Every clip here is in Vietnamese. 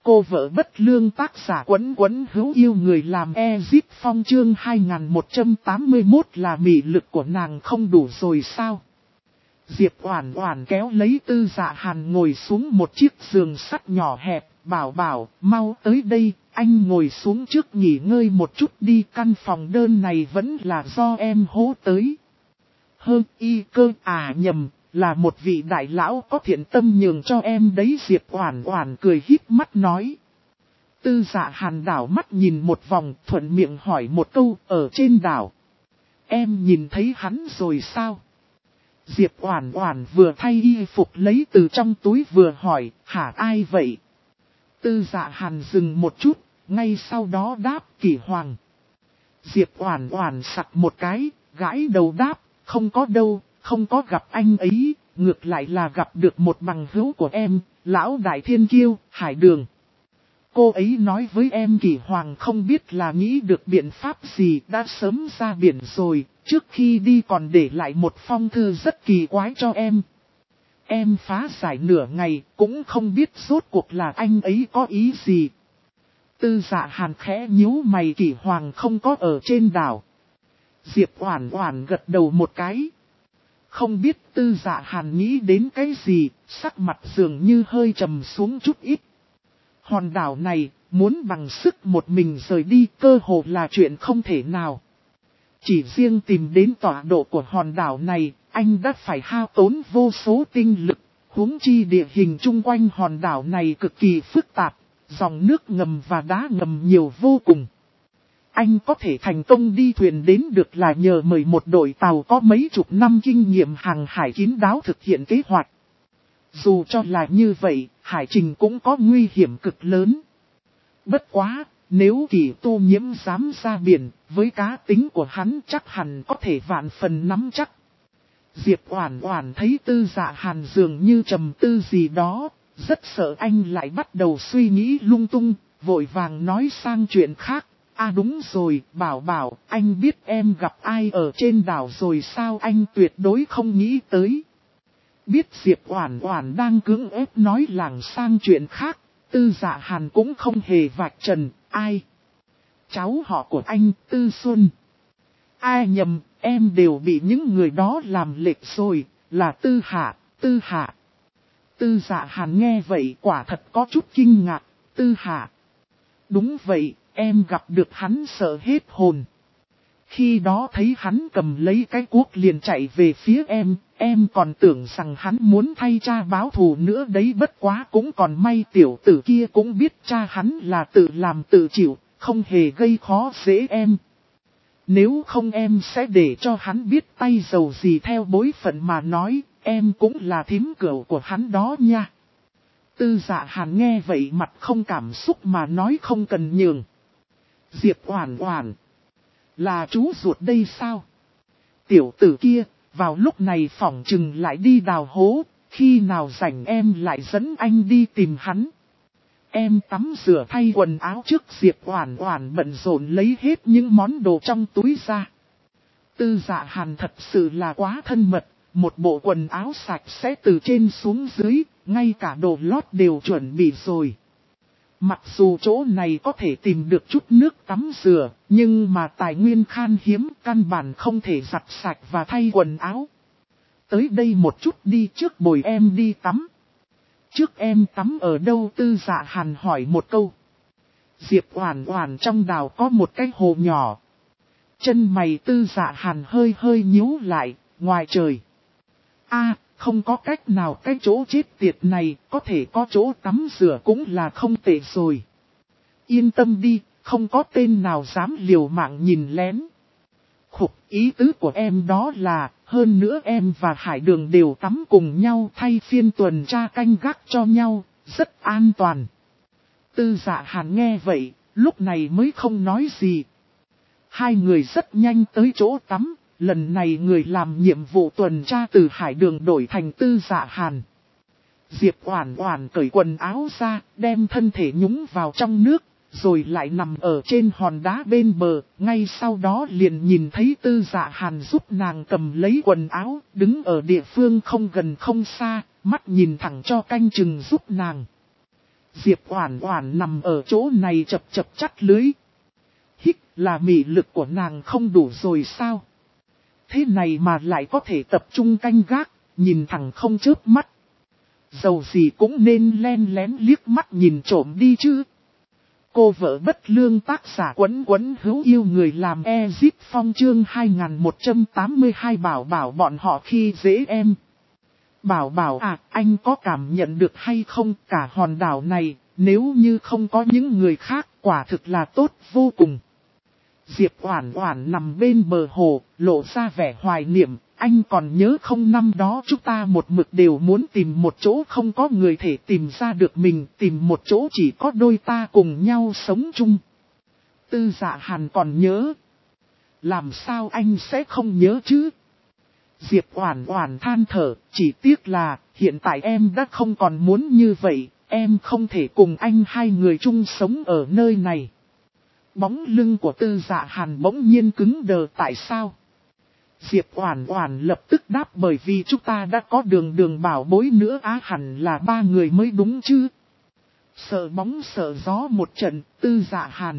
Cô vợ bất lương tác giả Quấn Quấn hữu yêu người làm Ezip Phong chương 2181 là mị lực của nàng không đủ rồi sao? Diệp Oản Oản kéo lấy Tư Dạ Hàn ngồi xuống một chiếc giường sắt nhỏ hẹp, bảo mau tới đây, anh ngồi xuống trước nghỉ ngơi một chút đi, căn phòng đơn này vẫn là do em hố tới. Nhầm, là một vị đại lão có thiện tâm nhường cho em đấy. Diệp Oản Oản cười híp mắt nói. Tư Dạ Hàn đảo mắt nhìn một vòng, thuận miệng hỏi một câu, ở trên đảo. Em nhìn thấy hắn rồi sao? Diệp Oản Oản vừa thay y phục lấy từ trong túi vừa hỏi, hả ai vậy? Tư Dạ Hàn dừng một chút, ngay sau đó đáp, Kỷ Hoàng. Diệp Oản Oản sặc một cái, gãi đầu đáp, không có đâu, không có gặp anh ấy, ngược lại là gặp được một bằng hữu của em, lão đại thiên kiêu, Hải Đường. Cô ấy nói với em Kỷ Hoàng không biết là nghĩ được biện pháp gì, đã sớm ra biển rồi, trước khi đi còn để lại một phong thư rất kỳ quái cho em. Em phá giải nửa ngày, cũng không biết rốt cuộc là anh ấy có ý gì. Tư Dạ Hàn khẽ nhíu mày, Kỷ Hoàng không có ở trên đảo. Diệp Oản Oản gật đầu một cái. Không biết Tư Dạ Hàn nghĩ đến cái gì, sắc mặt dường như hơi trầm xuống chút ít. Hòn đảo này, muốn bằng sức một mình rời đi cơ hồ là chuyện không thể nào. Chỉ riêng tìm đến tọa độ của hòn đảo này, anh đã phải hao tốn vô số tinh lực, huống chi địa hình chung quanh hòn đảo này cực kỳ phức tạp, dòng nước ngầm và đá ngầm nhiều vô cùng. Anh có thể thành công đi thuyền đến được là nhờ mời một đội tàu có mấy chục năm kinh nghiệm hàng hải kín đáo thực hiện kế hoạch. Dù cho là như vậy, hải trình cũng có nguy hiểm cực lớn. Bất quá, nếu Kỷ Tu Nhiễm dám ra biển, với cá tính của hắn chắc hẳn có thể vạn phần nắm chắc. Diệp Oản Oản thấy Tư Dạ Hàn dường như trầm tư gì đó, rất sợ anh lại bắt đầu suy nghĩ lung tung, vội vàng nói sang chuyện khác. Đúng rồi, bảo, anh biết em gặp ai ở trên đảo rồi sao? Anh tuyệt đối không nghĩ tới. Biết Diệp Oản Oản đang cưỡng ép nói lảng sang chuyện khác, Tư Dạ Hàn cũng không hề vạch trần, ai? Cháu họ của anh, Tư Xuân. Ai nhầm, em đều bị những người đó làm lệch rồi, là Tư Hạ. Tư Dạ Hàn nghe vậy quả thật có chút kinh ngạc, Tư Hạ. Đúng vậy, em gặp được hắn sợ hết hồn. Khi đó thấy hắn cầm lấy cái cuốc liền chạy về phía em còn tưởng rằng hắn muốn thay cha báo thù nữa đấy, bất quá cũng còn may tiểu tử kia cũng biết cha hắn là tự làm tự chịu, không hề gây khó dễ em. Nếu không em sẽ để cho hắn biết tay dầu gì, theo bối phận mà nói, em cũng là thím cửu của hắn đó nha. Tư Dạ Hàn nghe vậy mặt không cảm xúc mà nói, không cần nhường. Diệp Oản Oản, là chú ruột đây sao? Tiểu tử kia, vào lúc này phỏng chừng lại đi đào hố, khi nào rảnh em lại dẫn anh đi tìm hắn. Em tắm rửa thay quần áo trước. Diệp Oản Oản bận rộn lấy hết những món đồ trong túi ra. Tư Dạ Hàn thật sự là quá thân mật, một bộ quần áo sạch sẽ từ trên xuống dưới, ngay cả đồ lót đều chuẩn bị rồi. Mặc dù chỗ này có thể tìm được chút nước tắm rửa, nhưng mà tài nguyên khan hiếm, căn bản không thể giặt sạch và thay quần áo. Tới đây một chút đi, trước bồi em đi tắm. Trước em tắm ở đâu? Tư Dạ Hàn hỏi một câu. Diệp Oản Oản, trong đảo có một cái hồ nhỏ. Chân mày Tư Dạ Hàn hơi nhíu lại, ngoài trời. Không có cách nào, cái chỗ chết tiệt này có thể có chỗ tắm rửa cũng là không tệ rồi. Yên tâm đi, không có tên nào dám liều mạng nhìn lén. Ý tứ của em đó là, hơn nữa em và Hải Đường đều tắm cùng nhau, thay phiên tuần tra canh gác cho nhau, rất an toàn. Tư Dạ Hàn nghe vậy, lúc này mới không nói gì. Hai người rất nhanh tới chỗ tắm. Lần này người làm nhiệm vụ tuần tra từ Hải Đường đổi thành Tư Dạ Hàn. Diệp Oản Oản cởi quần áo ra, đem thân thể nhúng vào trong nước, rồi lại nằm ở trên hòn đá bên bờ. Ngay sau đó liền nhìn thấy Tư Dạ Hàn giúp nàng cầm lấy quần áo, đứng ở địa phương không gần không xa, mắt nhìn thẳng cho canh chừng giúp nàng. Diệp Oản Oản nằm ở chỗ này chập chập chắt lưới. Hít, là mị lực của nàng không đủ rồi sao? Thế này mà lại có thể tập trung canh gác, nhìn thẳng không chớp mắt. Dầu gì cũng nên len lén liếc mắt nhìn trộm đi chứ. Cô vợ bất lương tác giả Quấn Quấn hữu yêu người làm Ezip Phong chương 2182 bảo bảo bọn họ khi dễ em. Bảo bảo à, anh có cảm nhận được hay không, cả hòn đảo này, nếu như không có những người khác, quả thực là tốt vô cùng. Diệp Oản Oản nằm bên bờ hồ, lộ ra vẻ hoài niệm, anh còn nhớ không, năm đó chúng ta một mực đều muốn tìm một chỗ không có người thể tìm ra được mình, tìm một chỗ chỉ có đôi ta cùng nhau sống chung. Tư Dạ Hàn còn nhớ. Làm sao anh sẽ không nhớ chứ? Diệp Oản Oản than thở, chỉ tiếc là hiện tại em đã không còn muốn như vậy, em không thể cùng anh hai người chung sống ở nơi này. Bóng lưng của Tư Dạ Hàn bỗng nhiên cứng đờ, tại sao? Diệp Oản Oản lập tức đáp, bởi vì chúng ta đã có Đường Đường bảo bối nữa á, hẳn là ba người mới đúng chứ. Sợ bóng sợ gió một trận, Tư Dạ Hàn.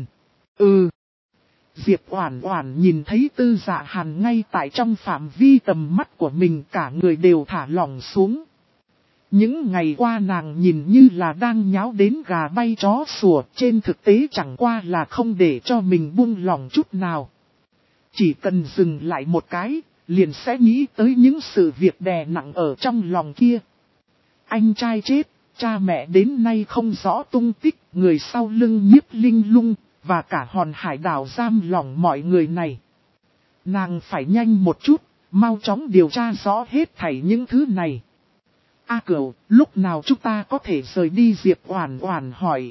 Diệp Oản Oản nhìn thấy Tư Dạ Hàn ngay tại trong phạm vi tầm mắt của mình, cả người đều thả lỏng xuống. Những ngày qua nàng nhìn như là đang nháo đến gà bay chó sủa, trên thực tế chẳng qua là không để cho mình buông lỏng chút nào. Chỉ cần dừng lại một cái, liền sẽ nghĩ tới những sự việc đè nặng ở trong lòng kia. Anh trai chết, cha mẹ đến nay không rõ tung tích, người sau lưng Nhiếp Linh Lung, và cả hòn hải đảo giam lỏng mọi người này. Nàng phải nhanh một chút, mau chóng điều tra rõ hết thảy những thứ này. A Cửu, lúc nào chúng ta có thể rời đi? Diệp Oản Oản hỏi.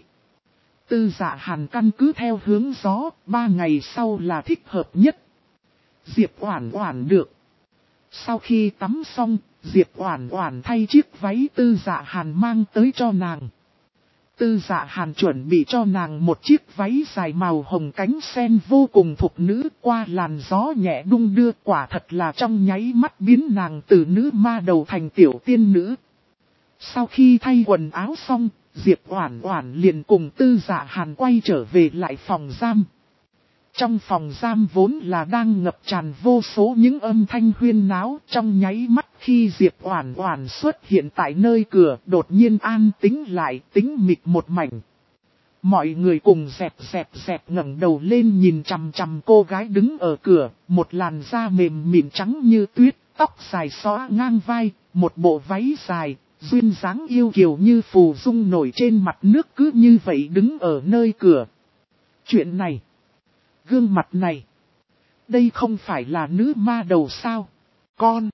Tư Dạ Hàn căn cứ theo hướng gió, 3 ngày sau là thích hợp nhất. Diệp Oản Oản được. Sau khi tắm xong, Diệp Oản Oản thay chiếc váy Tư Dạ Hàn mang tới cho nàng. Tư Dạ Hàn chuẩn bị cho nàng một chiếc váy dài màu hồng cánh sen vô cùng thục nữ, qua làn gió nhẹ đung đưa, quả thật là trong nháy mắt biến nàng từ nữ ma đầu thành tiểu tiên nữ. Sau khi thay quần áo xong, Diệp Oản Oản liền cùng Tư Dạ Hàn quay trở về lại phòng giam. Trong phòng giam vốn là đang ngập tràn vô số những âm thanh huyên náo, trong nháy mắt khi Diệp Oản Oản xuất hiện tại nơi cửa, đột nhiên an tĩnh lại, tĩnh mịch một mảnh. Mọi người cùng dẹp ngẩng đầu lên nhìn chằm chằm cô gái đứng ở cửa, một làn da mềm mịn trắng như tuyết, tóc dài xõa ngang vai, một bộ váy dài, duyên dáng yêu kiều như phù dung nổi trên mặt nước, cứ như vậy đứng ở nơi cửa. Chuyện này, gương mặt này, đây không phải là nữ ma đầu sao? Con,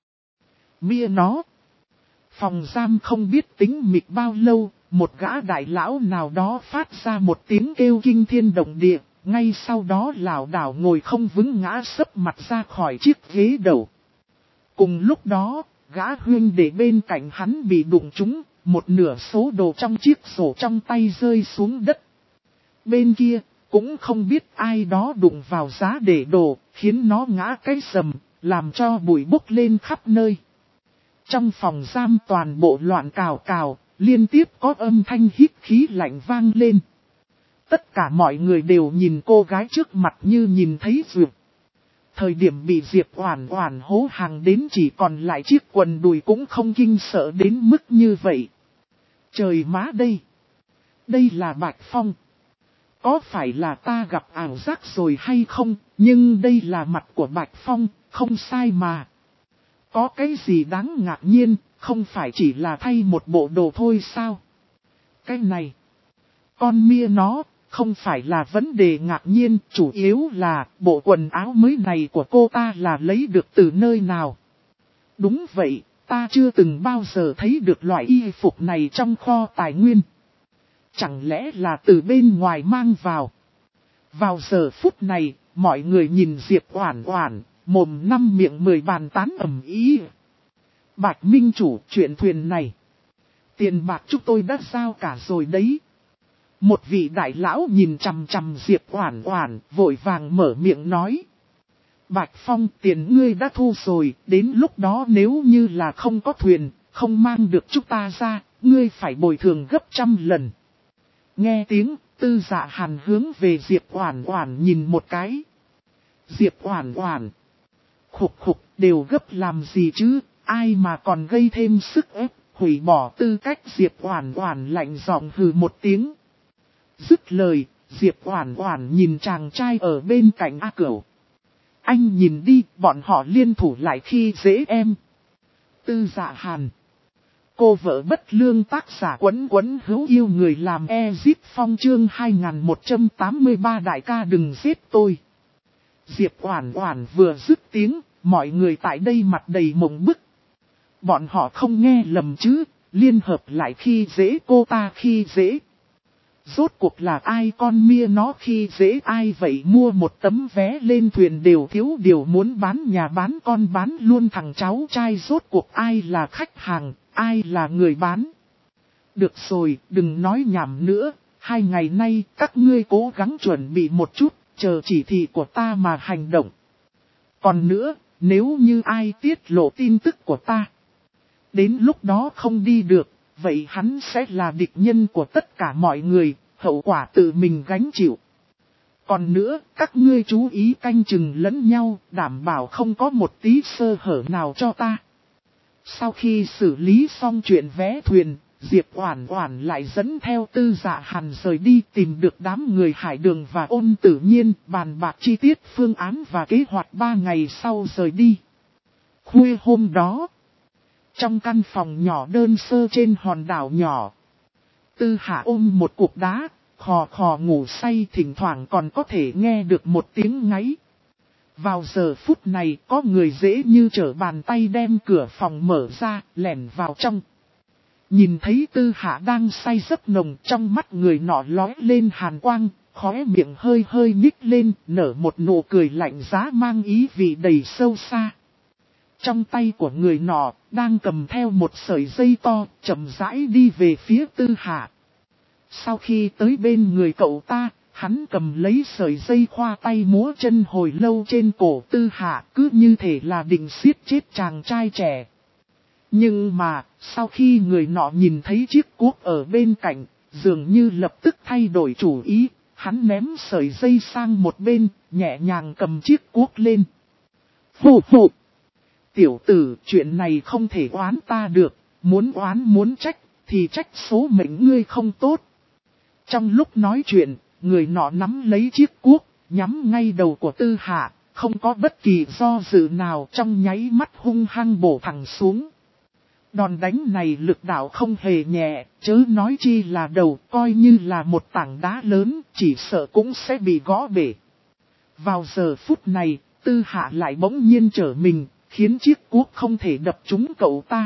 mia nó. Phòng giam không biết tĩnh mịch bao lâu, một gã đại lão nào đó phát ra một tiếng kêu kinh thiên động địa, ngay sau đó lảo đảo ngồi không vững ngã sấp mặt ra khỏi chiếc ghế đầu. Cùng lúc đó, gã huynh để bên cạnh hắn bị đụng trúng, một nửa số đồ trong chiếc sổ trong tay rơi xuống đất. Bên kia, cũng không biết ai đó đụng vào giá để đồ, khiến nó ngã cái sầm, làm cho bụi bốc lên khắp nơi. Trong phòng giam toàn bộ loạn cào cào, liên tiếp có âm thanh hít khí lạnh vang lên. Tất cả mọi người đều nhìn cô gái trước mặt như nhìn thấy dược. Thời điểm bị Diệp Oản Oản hố hàng đến chỉ còn lại chiếc quần đùi cũng không kinh sợ đến mức như vậy. Trời má đây! Đây là Bạch Phong. Có phải là ta gặp ảo giác rồi hay không, nhưng đây là mặt của Bạch Phong, không sai mà. Có cái gì đáng ngạc nhiên, không phải chỉ là thay một bộ đồ thôi sao? Cái này, con mia nó, không phải là vấn đề ngạc nhiên, chủ yếu là bộ quần áo mới này của cô ta là lấy được từ nơi nào. Đúng vậy, ta chưa từng bao giờ thấy được loại y phục này trong kho tài nguyên. Chẳng lẽ là từ bên ngoài mang vào? Vào giờ phút này, mọi người nhìn Diệp Oản Oản, mồm năm miệng 10 bàn tán ầm ĩ. Bạch Minh chủ, chuyện thuyền này, tiền bạc chúng tôi đã giao cả rồi đấy. Một vị đại lão nhìn chằm chằm Diệp Oản Oản, vội vàng mở miệng nói. Bạch Phong, tiền ngươi đã thu rồi, đến lúc đó nếu như là không có thuyền, không mang được chúng ta ra, ngươi phải bồi thường gấp trăm lần. Nghe tiếng, Tư Dạ Hàn hướng về Diệp Oản Oản nhìn một cái. Diệp Oản Oản. Khục khục, đều gấp làm gì chứ, ai mà còn gây thêm sức ép, hủy bỏ tư cách. Diệp Oản Oản lạnh giọng hừ một tiếng. Dứt lời, Diệp Oản Oản nhìn chàng trai ở bên cạnh A Cửu. Anh nhìn đi, bọn họ liên thủ lại khi dễ em. Tư Dạ Hàn. Cô vợ bất lương tác giả Quấn Quấn hữu yêu người làm Ezip Phong chương 2183 đại ca đừng giết tôi. Diệp Oản Oản vừa dứt tiếng, mọi người tại đây mặt đầy mộng bức. Bọn họ không nghe lầm chứ, liên hợp lại khi dễ cô ta khi dễ. Rốt cuộc là ai con mia nó khi dễ ai vậy, mua một tấm vé lên thuyền đều thiếu điều muốn bán nhà bán con bán luôn thằng cháu trai, rốt cuộc ai là khách hàng, ai là người bán. Được rồi, đừng nói nhảm nữa, 2 ngày nay các ngươi cố gắng chuẩn bị một chút, chờ chỉ thị của ta mà hành động. Còn nữa, nếu như ai tiết lộ tin tức của ta, đến lúc đó không đi được, vậy hắn sẽ là địch nhân của tất cả mọi người, hậu quả tự mình gánh chịu. Còn nữa, các ngươi chú ý canh chừng lẫn nhau, đảm bảo không có một tí sơ hở nào cho ta. Sau khi xử lý xong chuyện vé thuyền, Diệp Oản Oản lại dẫn theo Tư Dạ Hàn rời đi, tìm được đám người Hải Đường và Ôn Tử Nhiên, bàn bạc chi tiết phương án và kế hoạch 3 ngày sau rời đi. Khuya hôm đó, trong căn phòng nhỏ đơn sơ trên hòn đảo nhỏ, Tư Hạ ôm một cục đá, khò khò ngủ say, thỉnh thoảng còn có thể nghe được một tiếng ngáy. Vào giờ phút này có người dễ như trở bàn tay đem cửa phòng mở ra, lẻn vào trong. Nhìn thấy Tư Hạ đang say giấc nồng, trong mắt người nọ lóe lên hàn quang, khóe miệng hơi hơi nhích lên, nở một nụ cười lạnh giá mang ý vị đầy sâu xa. Trong tay của người nọ, đang cầm theo một sợi dây to, chậm rãi đi về phía Tư Hạ. Sau khi tới bên người cậu ta, hắn cầm lấy sợi dây khoa tay múa chân hồi lâu trên cổ Tư Hạ, cứ như thể là định siết chết chàng trai trẻ. Nhưng mà, sau khi người nọ nhìn thấy chiếc cuốc ở bên cạnh, dường như lập tức thay đổi chủ ý, hắn ném sợi dây sang một bên, nhẹ nhàng cầm chiếc cuốc lên. Phù phù! Tiểu tử, chuyện này không thể oán ta được, muốn oán muốn trách, thì trách số mệnh ngươi không tốt. Trong lúc nói chuyện, người nọ nắm lấy chiếc cuốc, nhắm ngay đầu của Tư Hạ, không có bất kỳ do dự nào, trong nháy mắt hung hăng bổ thẳng xuống. Đòn đánh này lực đạo không hề nhẹ, chớ nói chi là đầu, coi như là một tảng đá lớn, chỉ sợ cũng sẽ bị gõ bể. Vào giờ phút này, Tư Hạ lại bỗng nhiên trở mình, khiến chiếc cuốc không thể đập trúng cậu ta.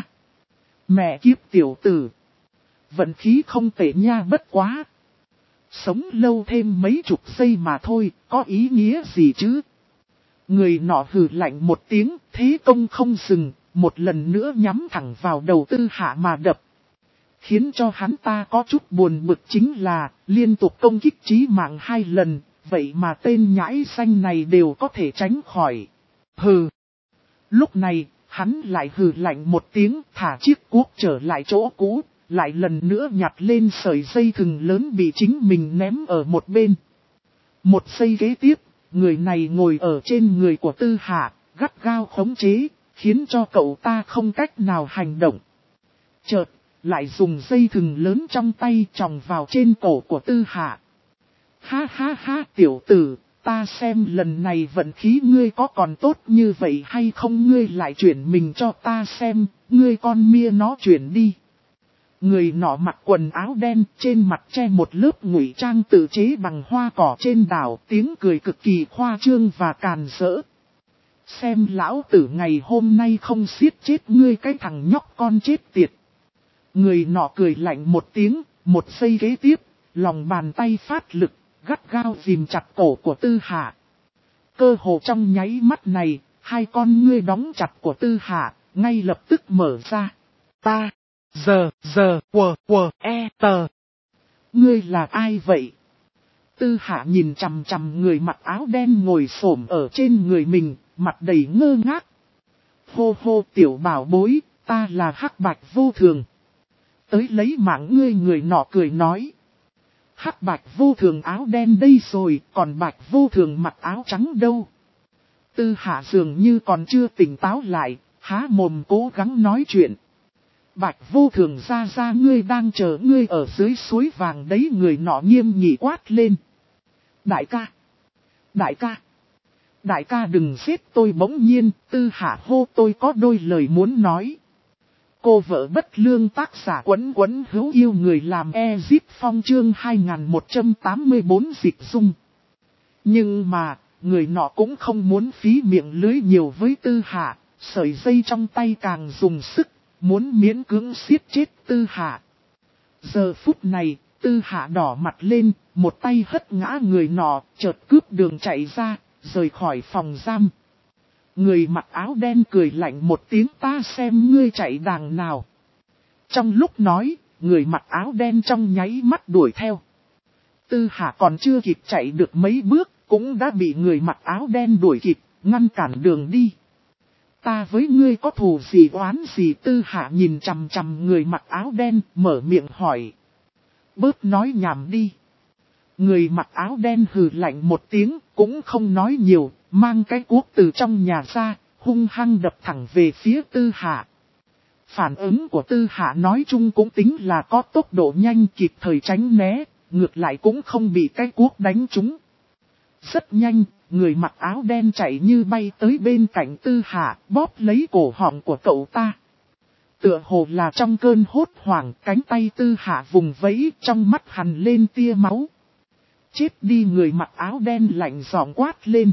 Mẹ kiếp tiểu tử! Vận khí không tệ nha, bất quá. Sống lâu thêm mấy chục giây mà thôi, có ý nghĩa gì chứ? Người nọ hừ lạnh một tiếng, thế công không dừng, một lần nữa nhắm thẳng vào đầu Tư Hạ mà đập. Khiến cho hắn ta có chút buồn bực chính là, liên tục công kích chí mạng 2 lần, vậy mà tên nhãi xanh này đều có thể tránh khỏi. Hừ! Lúc này, hắn lại hừ lạnh một tiếng, thả chiếc cuốc trở lại chỗ cũ, lại lần nữa nhặt lên sợi dây thừng lớn bị chính mình ném ở một bên. Một giây kế tiếp, người này ngồi ở trên người của Tư Hạ, gắt gao khống chế, khiến cho cậu ta không cách nào hành động. Chợt, lại dùng dây thừng lớn trong tay chòng vào trên cổ của Tư Hạ. Ha ha ha tiểu tử, ta xem lần này vận khí ngươi có còn tốt như vậy hay không, ngươi lại chuyển mình cho ta xem, ngươi con mia nó chuyển đi. Người nọ mặc quần áo đen, trên mặt che một lớp ngụy trang tự chế bằng hoa cỏ trên đảo, tiếng cười cực kỳ khoa trương và càn rỡ. Xem lão tử ngày hôm nay không siết chết ngươi cái thằng nhóc con chết tiệt. Người nọ cười lạnh một tiếng, một giây kế tiếp, lòng bàn tay phát lực, gắt gao ghìm chặt cổ của Tư Hạ. Cơ hồ trong nháy mắt này, 2 con ngươi đóng chặt của Tư Hạ, ngay lập tức mở ra. Ta! Tờ. Ngươi là ai vậy? Tư Hạ nhìn chằm chằm người mặc áo đen ngồi xổm ở trên người mình, mặt đầy ngơ ngác. Hô hô tiểu bảo bối, ta là Hắc Bạch Vô Thường. Tới lấy mạng ngươi, người nọ cười nói. Hắc Bạch Vô Thường áo đen đây rồi, còn Bạch Vô Thường mặc áo trắng đâu? Tư Hạ dường như còn chưa tỉnh táo lại, há mồm cố gắng nói chuyện. Bạch Vô Thường ra ngươi đang chờ ngươi ở dưới suối vàng đấy, người nọ nghiêm nghị quát lên. Đại ca! Đại ca! Đại ca đừng giết tôi, bỗng nhiên, Tư Hạ hô tôi có đôi lời muốn nói. Cô vợ bất lương, tác giả Quấn Quấn hữu yêu, người làm Ezip Phong, chương 2184 dịch dung. Nhưng mà, người nọ cũng không muốn phí miệng lưới nhiều với Tư Hạ, sợi dây trong tay càng dùng sức, muốn miễn cưỡng siết chết Tư Hạ. Giờ phút này, Tư Hạ đỏ mặt lên, một tay hất ngã người nọ, chợt cướp đường chạy ra, rời khỏi phòng giam. Người mặc áo đen cười lạnh một tiếng, ta xem ngươi chạy đàng nào. Trong lúc nói, người mặc áo đen trong nháy mắt đuổi theo. Tư Hạ còn chưa kịp chạy được mấy bước, cũng đã bị người mặc áo đen đuổi kịp, ngăn cản đường đi. Ta với ngươi có thù gì oán gì? Tư Hạ nhìn chằm chằm người mặc áo đen, mở miệng hỏi. Bớt nói nhảm đi. Người mặc áo đen hừ lạnh một tiếng, cũng không nói nhiều, mang cái cuốc từ trong nhà ra, hung hăng đập thẳng về phía Tư Hạ. Phản ứng của Tư Hạ nói chung cũng tính là có tốc độ nhanh, kịp thời tránh né, ngược lại cũng không bị cái cuốc đánh trúng. Rất nhanh, người mặc áo đen chạy như bay tới bên cạnh Tư Hạ, bóp lấy cổ họng của cậu ta. Tựa hồ là trong cơn hốt hoảng, cánh tay Tư Hạ vùng vẫy, trong mắt hằn lên tia máu. Chết đi! Người mặc áo đen lạnh giọng quát lên.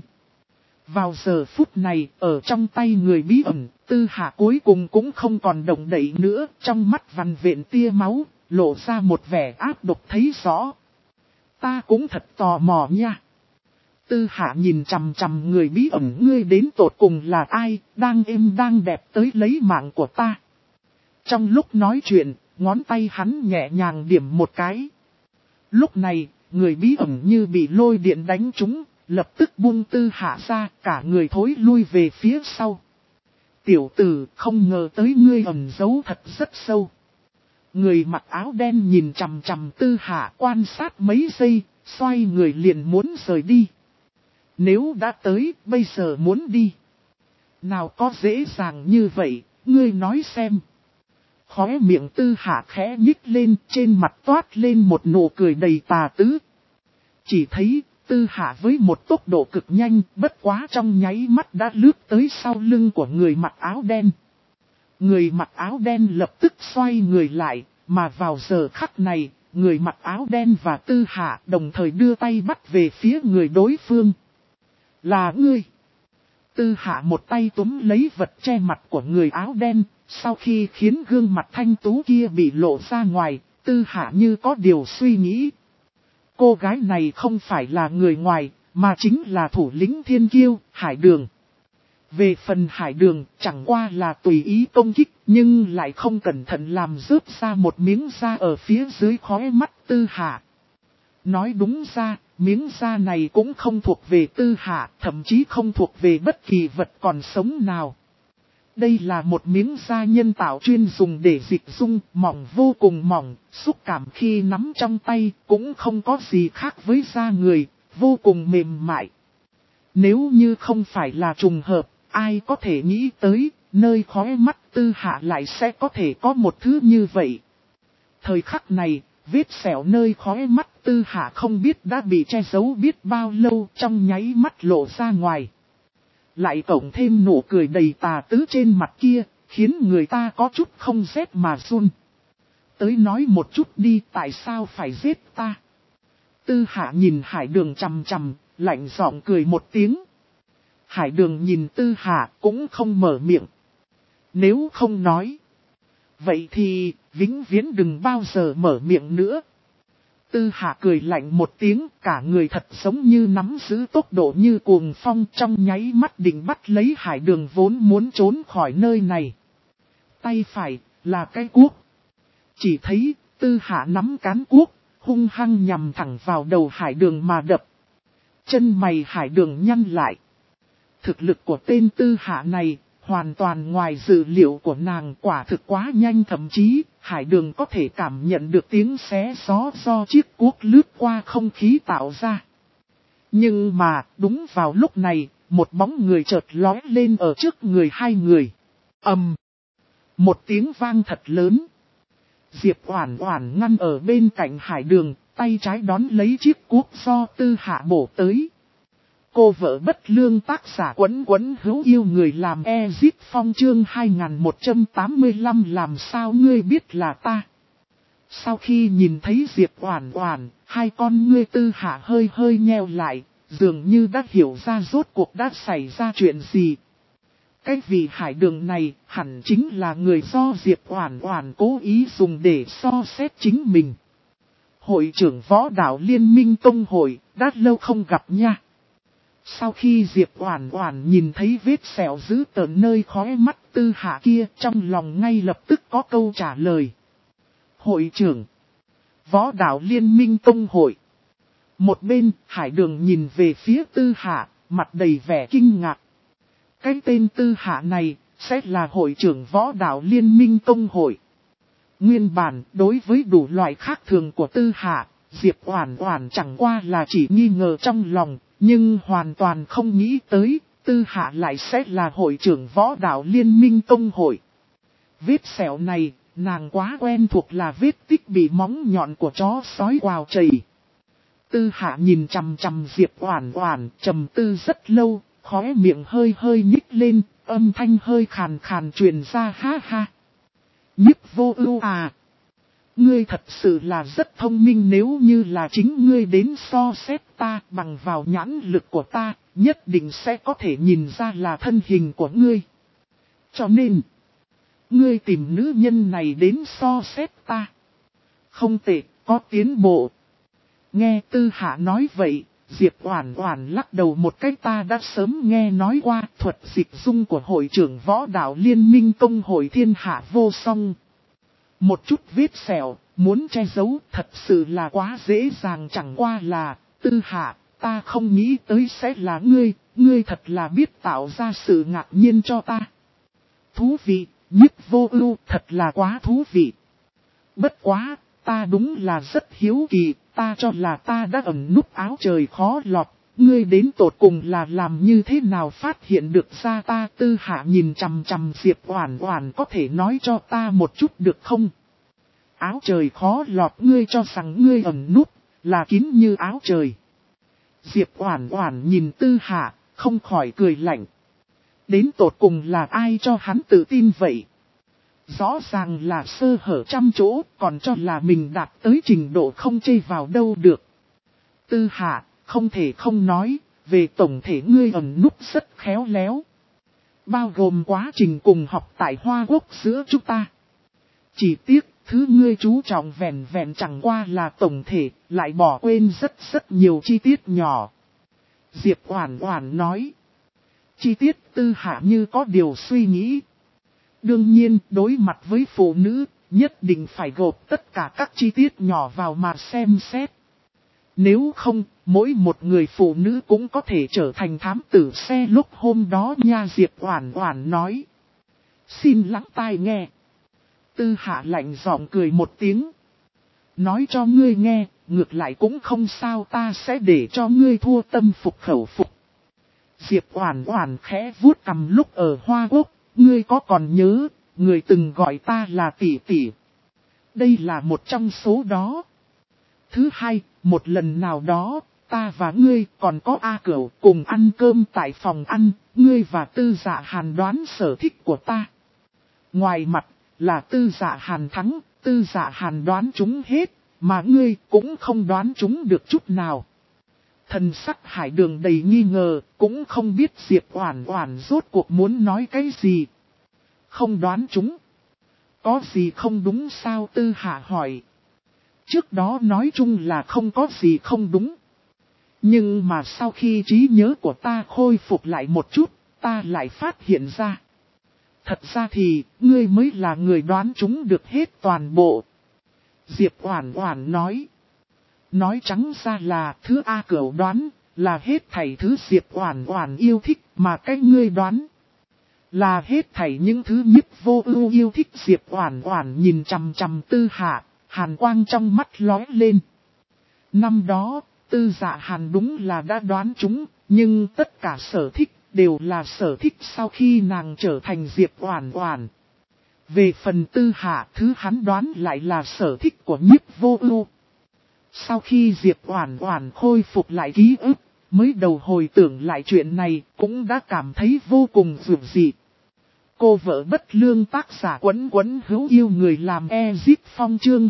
Vào giờ phút này, ở trong tay người bí ẩn, Tư Hạ cuối cùng cũng không còn động đậy nữa, trong mắt vằn vện tia máu, lộ ra một vẻ ác độc thấy rõ. Ta cũng thật tò mò nha. Tư Hạ nhìn chằm chằm người bí ẩn, ngươi đến tột cùng là ai, đang êm đang đẹp tới lấy mạng của ta. Trong lúc nói chuyện, ngón tay hắn nhẹ nhàng điểm một cái. Lúc này, người bí ẩn như bị lôi điện đánh trúng, lập tức buông Tư Hạ ra, cả người thối lui về phía sau. Tiểu tử, không ngờ tới ngươi ẩn giấu thật rất sâu. Người mặc áo đen nhìn chằm chằm Tư Hạ quan sát mấy giây, xoay người liền muốn rời đi. Nếu đã tới, bây giờ muốn đi. Nào có dễ dàng như vậy, ngươi nói xem. Khóe miệng Tư Hạ khẽ nhích lên, trên mặt toát lên một nụ cười đầy tà tứ. Chỉ thấy, Tư Hạ với một tốc độ cực nhanh, bất quá trong nháy mắt đã lướt tới sau lưng của người mặc áo đen. Người mặc áo đen lập tức xoay người lại, mà vào giờ khắc này, người mặc áo đen và Tư Hạ đồng thời đưa tay bắt về phía người đối phương. Là ngươi! Tư Hạ một tay túm lấy vật che mặt của người áo đen, sau khi khiến gương mặt thanh tú kia bị lộ ra ngoài, Tư Hạ như có điều suy nghĩ. Cô gái này không phải là người ngoài, mà chính là thủ lĩnh thiên kiêu, Hải Đường. Về phần Hải Đường, chẳng qua là tùy ý công kích, nhưng lại không cẩn thận làm rớt ra một miếng da ở phía dưới khóe mắt Tư Hạ. Nói đúng ra, miếng da này cũng không thuộc về Tư Hạ, thậm chí không thuộc về bất kỳ vật còn sống nào. Đây là một miếng da nhân tạo chuyên dùng để dịch dung, mỏng vô cùng mỏng, xúc cảm khi nắm trong tay cũng không có gì khác với da người, vô cùng mềm mại. Nếu như không phải là trùng hợp, ai có thể nghĩ tới, nơi khóe mắt Tư Hạ lại sẽ có thể có một thứ như vậy. Thời khắc này, vết sẹo nơi khóe mắt Tư Hạ không biết đã bị che giấu biết bao lâu, trong nháy mắt lộ ra ngoài. Lại cộng thêm nụ cười đầy tà tứ trên mặt kia, khiến người ta có chút không rét mà run. Tới nói một chút đi, tại sao phải giết ta? Tư Hạ nhìn Hải Đường chằm chằm, lạnh giọng cười một tiếng. Hải Đường nhìn Tư Hạ cũng không mở miệng. Nếu không nói, vậy thì vĩnh viễn đừng bao giờ mở miệng nữa. Tư Hạ cười lạnh một tiếng, cả người thật giống như nắm giữ tốc độ như cuồng phong, trong nháy mắt định bắt lấy Hải Đường vốn muốn trốn khỏi nơi này. Tay phải là cái cuốc. Chỉ thấy Tư Hạ nắm cán cuốc, hung hăng nhằm thẳng vào đầu Hải Đường mà đập. Chân mày Hải Đường nhăn lại. Thực lực của tên Tư Hạ này, hoàn toàn ngoài dự liệu của nàng, quả thực quá nhanh, thậm chí Hải Đường có thể cảm nhận được tiếng xé gió do chiếc cuốc lướt qua không khí tạo ra. Nhưng mà, đúng vào lúc này, một bóng người chợt lóe lên ở trước người hai người. Ầm! Một tiếng vang thật lớn. Diệp Oản Oản ngăn ở bên cạnh Hải Đường, tay trái đón lấy chiếc cuốc do Tư Hạ bổ tới. Cô vợ bất lương tác giả Quấn Quấn hữu yêu người làm Ezip Phong chương 2185 làm sao ngươi biết là ta. Sau khi nhìn thấy Diệp Oản Oản, hai con ngươi Tư Hạ hơi hơi nheo lại, dường như đã hiểu ra rốt cuộc đã xảy ra chuyện gì. Cái vị Hải Đường này hẳn chính là người do Diệp Oản Oản cố ý dùng để so xét chính mình. Hội trưởng Võ Đạo Liên minh Tông hội, đã lâu không gặp nha. Sau khi Diệp Oản Oản nhìn thấy vết sẹo dữ tợn nơi khóe mắt Tư Hạ kia, trong lòng ngay lập tức có câu trả lời. Hội trưởng Võ Đạo Liên minh Tông hội. Một bên, Hải Đường nhìn về phía Tư Hạ, mặt đầy vẻ kinh ngạc. Cái tên Tư Hạ này, sẽ là hội trưởng Võ Đạo Liên minh Tông hội. Nguyên bản, đối với đủ loại khác thường của Tư Hạ, Diệp Oản Oản chẳng qua là chỉ nghi ngờ trong lòng, nhưng hoàn toàn không nghĩ tới, Tư Hạ lại sẽ là hội trưởng Võ Đạo Liên minh Tông hội. Vết sẹo này, nàng quá quen thuộc là vết tích bị móng nhọn của chó sói quào chày. Tư Hạ nhìn chằm chằm Diệp Oản Oản, trầm tư rất lâu, khóe miệng hơi hơi nhích lên, âm thanh hơi khàn khàn truyền ra ha ha. Nhiếp Vô Ưu à, ngươi thật sự là rất thông minh, nếu như là chính ngươi đến so xét ta bằng vào nhãn lực của ta, nhất định sẽ có thể nhìn ra là thân hình của ngươi. Cho nên, ngươi tìm nữ nhân này đến so xét ta. Không tệ, có tiến bộ. Nghe Tư Hạ nói vậy, Diệp Oản Oản lắc đầu một cái, ta đã sớm nghe nói qua thuật dịch dung của hội trưởng Võ Đạo Liên minh Tông hội thiên hạ vô song. Một chút vết sẹo, muốn che giấu thật sự là quá dễ dàng, chẳng qua là, Tư Hạ, ta không nghĩ tới sẽ là ngươi thật là biết tạo ra sự ngạc nhiên cho ta. Thú vị, Nhiếp Vô Ưu, thật là quá thú vị. Bất quá, ta đúng là rất hiếu kỳ, ta cho là ta đã ẩn núp áo trời khó lọt, ngươi đến tột cùng là làm như thế nào phát hiện được ra ta. Tư Hạ nhìn chằm chằm Diệp Oản Oản, có thể nói cho ta một chút được không? Áo trời khó lọt, ngươi cho rằng ngươi ẩn núp là kín như áo trời. Diệp Oản Oản nhìn Tư Hạ, không khỏi cười lạnh. Đến tột cùng là ai cho hắn tự tin vậy? Rõ ràng là sơ hở trăm chỗ, còn cho là mình đạt tới trình độ không chê vào đâu được. Tư Hạ, không thể không nói, về tổng thể ngươi ẩn núp rất khéo léo. Bao gồm quá trình cùng học tại Hoa Quốc giữa chúng ta. Chỉ tiếc, thứ ngươi chú trọng vẹn vẹn chẳng qua là tổng thể, lại bỏ quên rất nhiều chi tiết nhỏ. Diệp Oản Oản nói. Chi tiết? Tư Hạ như có điều suy nghĩ. Đương nhiên, đối mặt với phụ nữ, nhất định phải gộp tất cả các chi tiết nhỏ vào mà xem xét. Nếu không, mỗi một người phụ nữ cũng có thể trở thành thám tử xe lúc hôm đó nha. Diệp Oản Oản nói. Xin lắng tai nghe. Tư Hạ lạnh giọng cười một tiếng. Nói cho ngươi nghe, ngược lại cũng không sao, ta sẽ để cho ngươi thua tâm phục khẩu phục. Diệp Oản Oản khẽ vuốt cằm, lúc ở Hoa Quốc, ngươi có còn nhớ, người từng gọi ta là tỷ tỷ. Đây là một trong số đó. Thứ hai, một lần nào đó, ta và ngươi còn có A Cửu cùng ăn cơm tại phòng ăn, ngươi và Tư Dạ Hàn đoán sở thích của ta. Ngoài mặt, là Tư Dạ Hàn thắng, Tư Dạ Hàn đoán trúng hết, mà ngươi cũng không đoán trúng được chút nào. Thần sắc Hải Đường đầy nghi ngờ, cũng không biết Diệp Oản Oản rốt cuộc muốn nói cái gì. Không đoán trúng. Có gì không đúng sao? Tư Hạ hỏi. Trước đó nói chung là không có gì không đúng. Nhưng mà sau khi trí nhớ của ta khôi phục lại một chút, ta lại phát hiện ra. Thật ra thì, ngươi mới là người đoán trúng được hết toàn bộ. Diệp Oản Oản nói. Nói trắng ra là thứ A Cửu đoán, là hết thảy thứ Diệp Oản Oản yêu thích mà cái ngươi đoán. Là hết thảy những thứ Nhiếp Vô Ưu yêu thích. Diệp Oản Oản nhìn chằm chằm Tư Hạ, hàn quang trong mắt lóe lên. Năm đó, Tư Dạ Hàn đúng là đã đoán trúng, nhưng tất cả sở thích đều là sở thích sau khi nàng trở thành Diệp Oản Oản. Về phần Tư Hạ, thứ hắn đoán lại là sở thích của Nhiếp Vô Ưu. Sau khi Diệp Oản Oản khôi phục lại ký ức, mới đầu hồi tưởng lại chuyện này, cũng đã cảm thấy vô cùng dữ dị. Cô vợ bất lương tác giả Quấn Quấn hữu yêu người làm Ezip Phong chương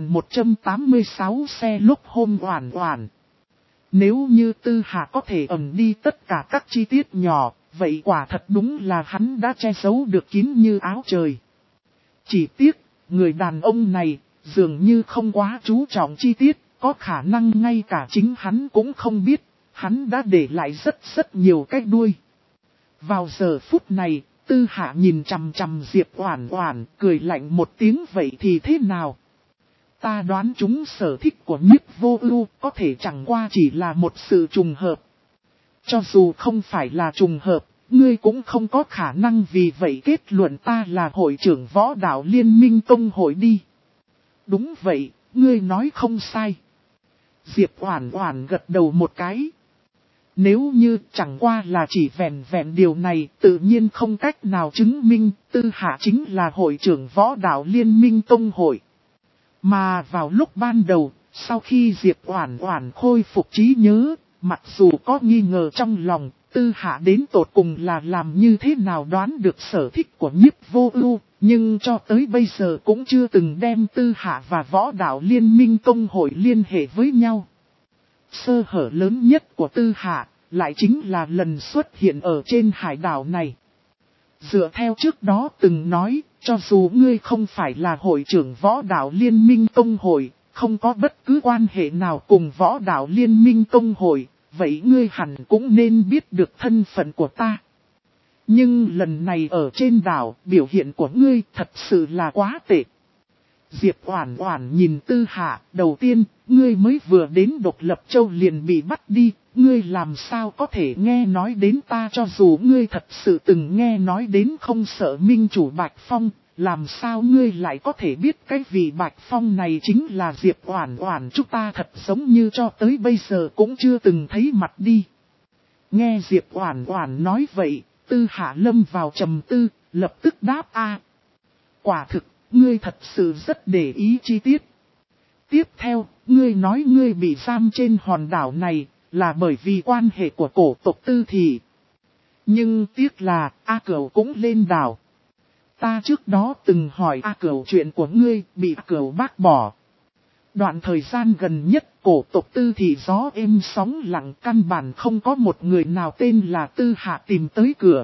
2186 xe lúc hôm Oản Oản. Nếu như Tư Hạ có thể ẩn đi tất cả các chi tiết nhỏ, vậy quả thật đúng là hắn đã che giấu được kín như áo trời. Chỉ tiếc, người đàn ông này, dường như không quá chú trọng chi tiết, có khả năng ngay cả chính hắn cũng không biết, hắn đã để lại rất nhiều cái đuôi. Vào giờ phút này, Tư Hạ nhìn chằm chằm Diệp Oản Oản, cười lạnh một tiếng vậy thì thế nào? Ta đoán chúng sở thích của Nhiếp Vô Ưu có thể chẳng qua chỉ là một sự trùng hợp. Cho dù không phải là trùng hợp, ngươi cũng không có khả năng vì vậy kết luận ta là hội trưởng võ đạo liên minh công hội đi. Đúng vậy, ngươi nói không sai. Diệp Oản Oản gật đầu một cái. Nếu như chẳng qua là chỉ vẹn điều này, tự nhiên không cách nào chứng minh Tư Hạ chính là hội trưởng võ đạo liên minh công hội. Mà vào lúc ban đầu, sau khi Diệp Oản Oản khôi phục trí nhớ, mặc dù có nghi ngờ trong lòng, Tư Hạ đến tột cùng là làm như thế nào đoán được sở thích của Nhiếp Vô Ưu, nhưng cho tới bây giờ cũng chưa từng đem Tư Hạ và võ đạo liên minh công hội liên hệ với nhau. Sơ hở lớn nhất của Tư Hạ, lại chính là lần xuất hiện ở trên hải đảo này. Dựa theo trước đó từng nói, cho dù ngươi không phải là hội trưởng võ đạo liên minh công hội, không có bất cứ quan hệ nào cùng võ đạo liên minh công hội, vậy ngươi hẳn cũng nên biết được thân phận của ta. Nhưng lần này ở trên đảo, biểu hiện của ngươi thật sự là quá tệ. Diệp Oản Oản nhìn Tư Hạ, đầu tiên, ngươi mới vừa đến Độc Lập Châu liền bị bắt đi, ngươi làm sao có thể nghe nói đến ta, cho dù ngươi thật sự từng nghe nói đến không sợ minh chủ Bạch Phong, làm sao ngươi lại có thể biết cái vị Bạch Phong này chính là Diệp Oản Oản, chúng ta thật giống như cho tới bây giờ cũng chưa từng thấy mặt đi. Nghe Diệp Oản Oản nói vậy, Tư Hạ lâm vào trầm tư, lập tức đáp a. Quả thực, ngươi thật sự rất để ý chi tiết. Tiếp theo, ngươi nói ngươi bị giam trên hòn đảo này, là bởi vì quan hệ của cổ tộc Tư Thị. Nhưng tiếc là, A Cửu cũng lên đảo. Ta trước đó từng hỏi A Cửu chuyện của ngươi, bị A Cửu bác bỏ. Đoạn thời gian gần nhất, cổ tộc Tư Thị gió êm sóng lặng, căn bản không có một người nào tên là Tư Hạ tìm tới cửa.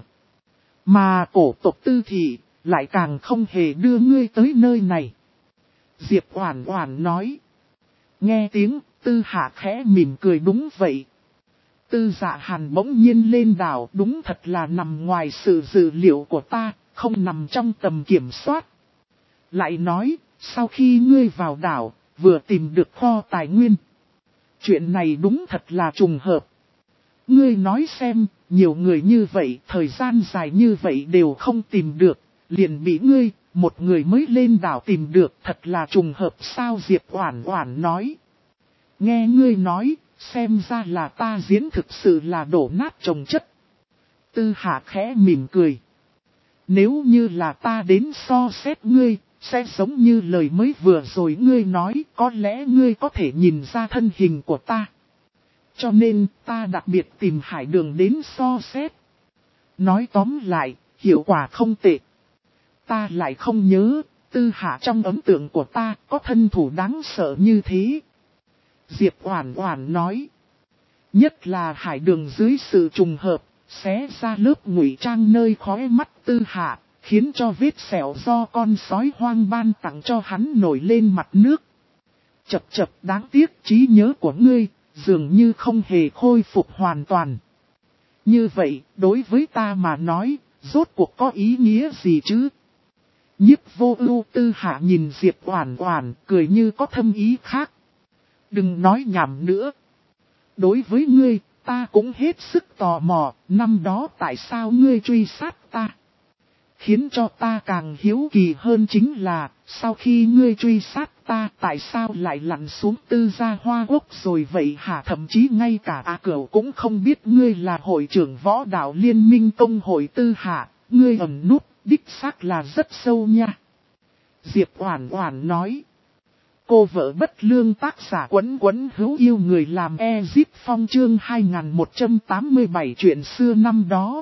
Mà cổ tộc Tư Thị lại càng không hề đưa ngươi tới nơi này. Diệp Oản Oản nói. Nghe tiếng, Tư Hạ khẽ mỉm cười, đúng vậy. Tư Dạ Hàn bỗng nhiên lên đảo, đúng thật là nằm ngoài sự dự liệu của ta, không nằm trong tầm kiểm soát. Lại nói, sau khi ngươi vào đảo, vừa tìm được kho tài nguyên. Chuyện này đúng thật là trùng hợp. Ngươi nói xem, nhiều người như vậy, thời gian dài như vậy đều không tìm được, liền bị ngươi, một người mới lên đảo tìm được, thật là trùng hợp sao? Diệp Oản Oản nói. Nghe ngươi nói, xem ra là ta diễn thực sự là đổ nát chồng chất. Tư Hạ khẽ mỉm cười. Nếu như là ta đến so xét ngươi, sẽ giống như lời mới vừa rồi ngươi nói, có lẽ ngươi có thể nhìn ra thân hình của ta. Cho nên, ta đặc biệt tìm Hải Đường đến so xét. Nói tóm lại, hiệu quả không tệ. Ta lại không nhớ, Tư Hạ trong ấn tượng của ta có thân thủ đáng sợ như thế. Diệp Oản Oản nói. Nhất là Hải Đường dưới sự trùng hợp, xé ra lớp ngụy trang nơi khóe mắt Tư Hạ, khiến cho vết sẹo do con sói hoang ban tặng cho hắn nổi lên mặt nước. Chập chập, đáng tiếc trí nhớ của ngươi, dường như không hề khôi phục hoàn toàn. Như vậy, đối với ta mà nói, rốt cuộc có ý nghĩa gì chứ? Nhiếp Vô Ưu. Tư Hạ nhìn Diệp Oản Oản, cười như có thâm ý khác. Đừng nói nhảm nữa. Đối với ngươi, ta cũng hết sức tò mò, năm đó tại sao ngươi truy sát ta? khiến cho ta càng hiếu kỳ hơn chính là, sau khi ngươi truy sát ta tại sao lại lặn xuống Tư Gia Hoa Quốc rồi vậy hả? Thậm chí ngay cả A Cửu cũng không biết ngươi là hội trưởng võ đạo liên minh công hội Tư Hạ, ngươi ẩn nút, đích xác là rất sâu nha. Diệp Oản Oản nói. Cô vợ bất lương tác giả Quấn Quấn hữu yêu người làm Ezip Phong chương 2187 chuyện xưa năm đó.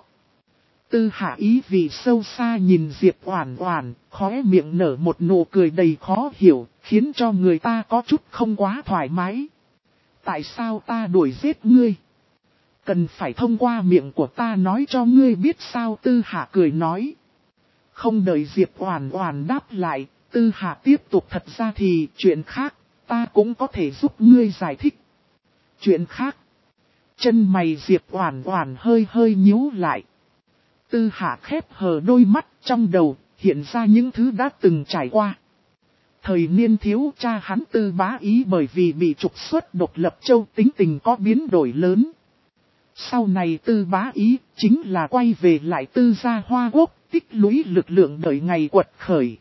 Tư Hạ ý vị sâu xa nhìn Diệp Oản Oản, khóe miệng nở một nụ cười đầy khó hiểu, khiến cho người ta có chút không quá thoải mái. Tại sao ta đuổi giết ngươi? Cần phải thông qua miệng của ta nói cho ngươi biết sao? Tư Hạ cười nói. Không đợi Diệp Oản Oản đáp lại, Tư Hạ tiếp tục, thật ra thì chuyện khác, ta cũng có thể giúp ngươi giải thích. Chuyện khác? Chân mày Diệp Oản Oản hơi hơi nhíu lại. Tư Hạ khép hờ đôi mắt, trong đầu hiện ra những thứ đã từng trải qua. Thời niên thiếu, cha hắn Tư Bá Ý bởi vì bị trục xuất Độc Lập Châu, tính tình có biến đổi lớn. Sau này Tư Bá Ý chính là quay về lại Tư Gia Hoa Quốc, tích lũy lực lượng đợi ngày quật khởi.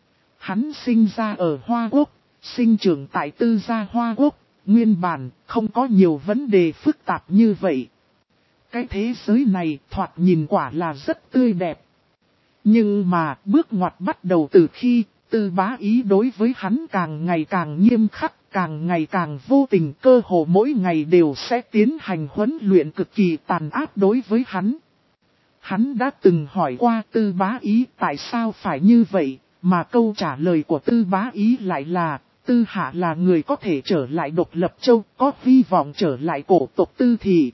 Hắn sinh ra ở Hoa Quốc, sinh trưởng tại Tư Gia Hoa Quốc, nguyên bản không có nhiều vấn đề phức tạp như vậy. Cái thế giới này thoạt nhìn quả là rất tươi đẹp. Nhưng mà bước ngoặt bắt đầu từ khi Tư Bá Ý đối với hắn càng ngày càng nghiêm khắc, càng ngày càng vô tình, cơ hồ mỗi ngày đều sẽ tiến hành huấn luyện cực kỳ tàn ác đối với hắn. Hắn đã từng hỏi qua Tư Bá Ý tại sao phải như vậy, mà câu trả lời của Tư Bá Ý lại là, Tư Hạ là người có thể trở lại Độc Lập Châu, có hy vọng trở lại cổ tộc Tư Thị.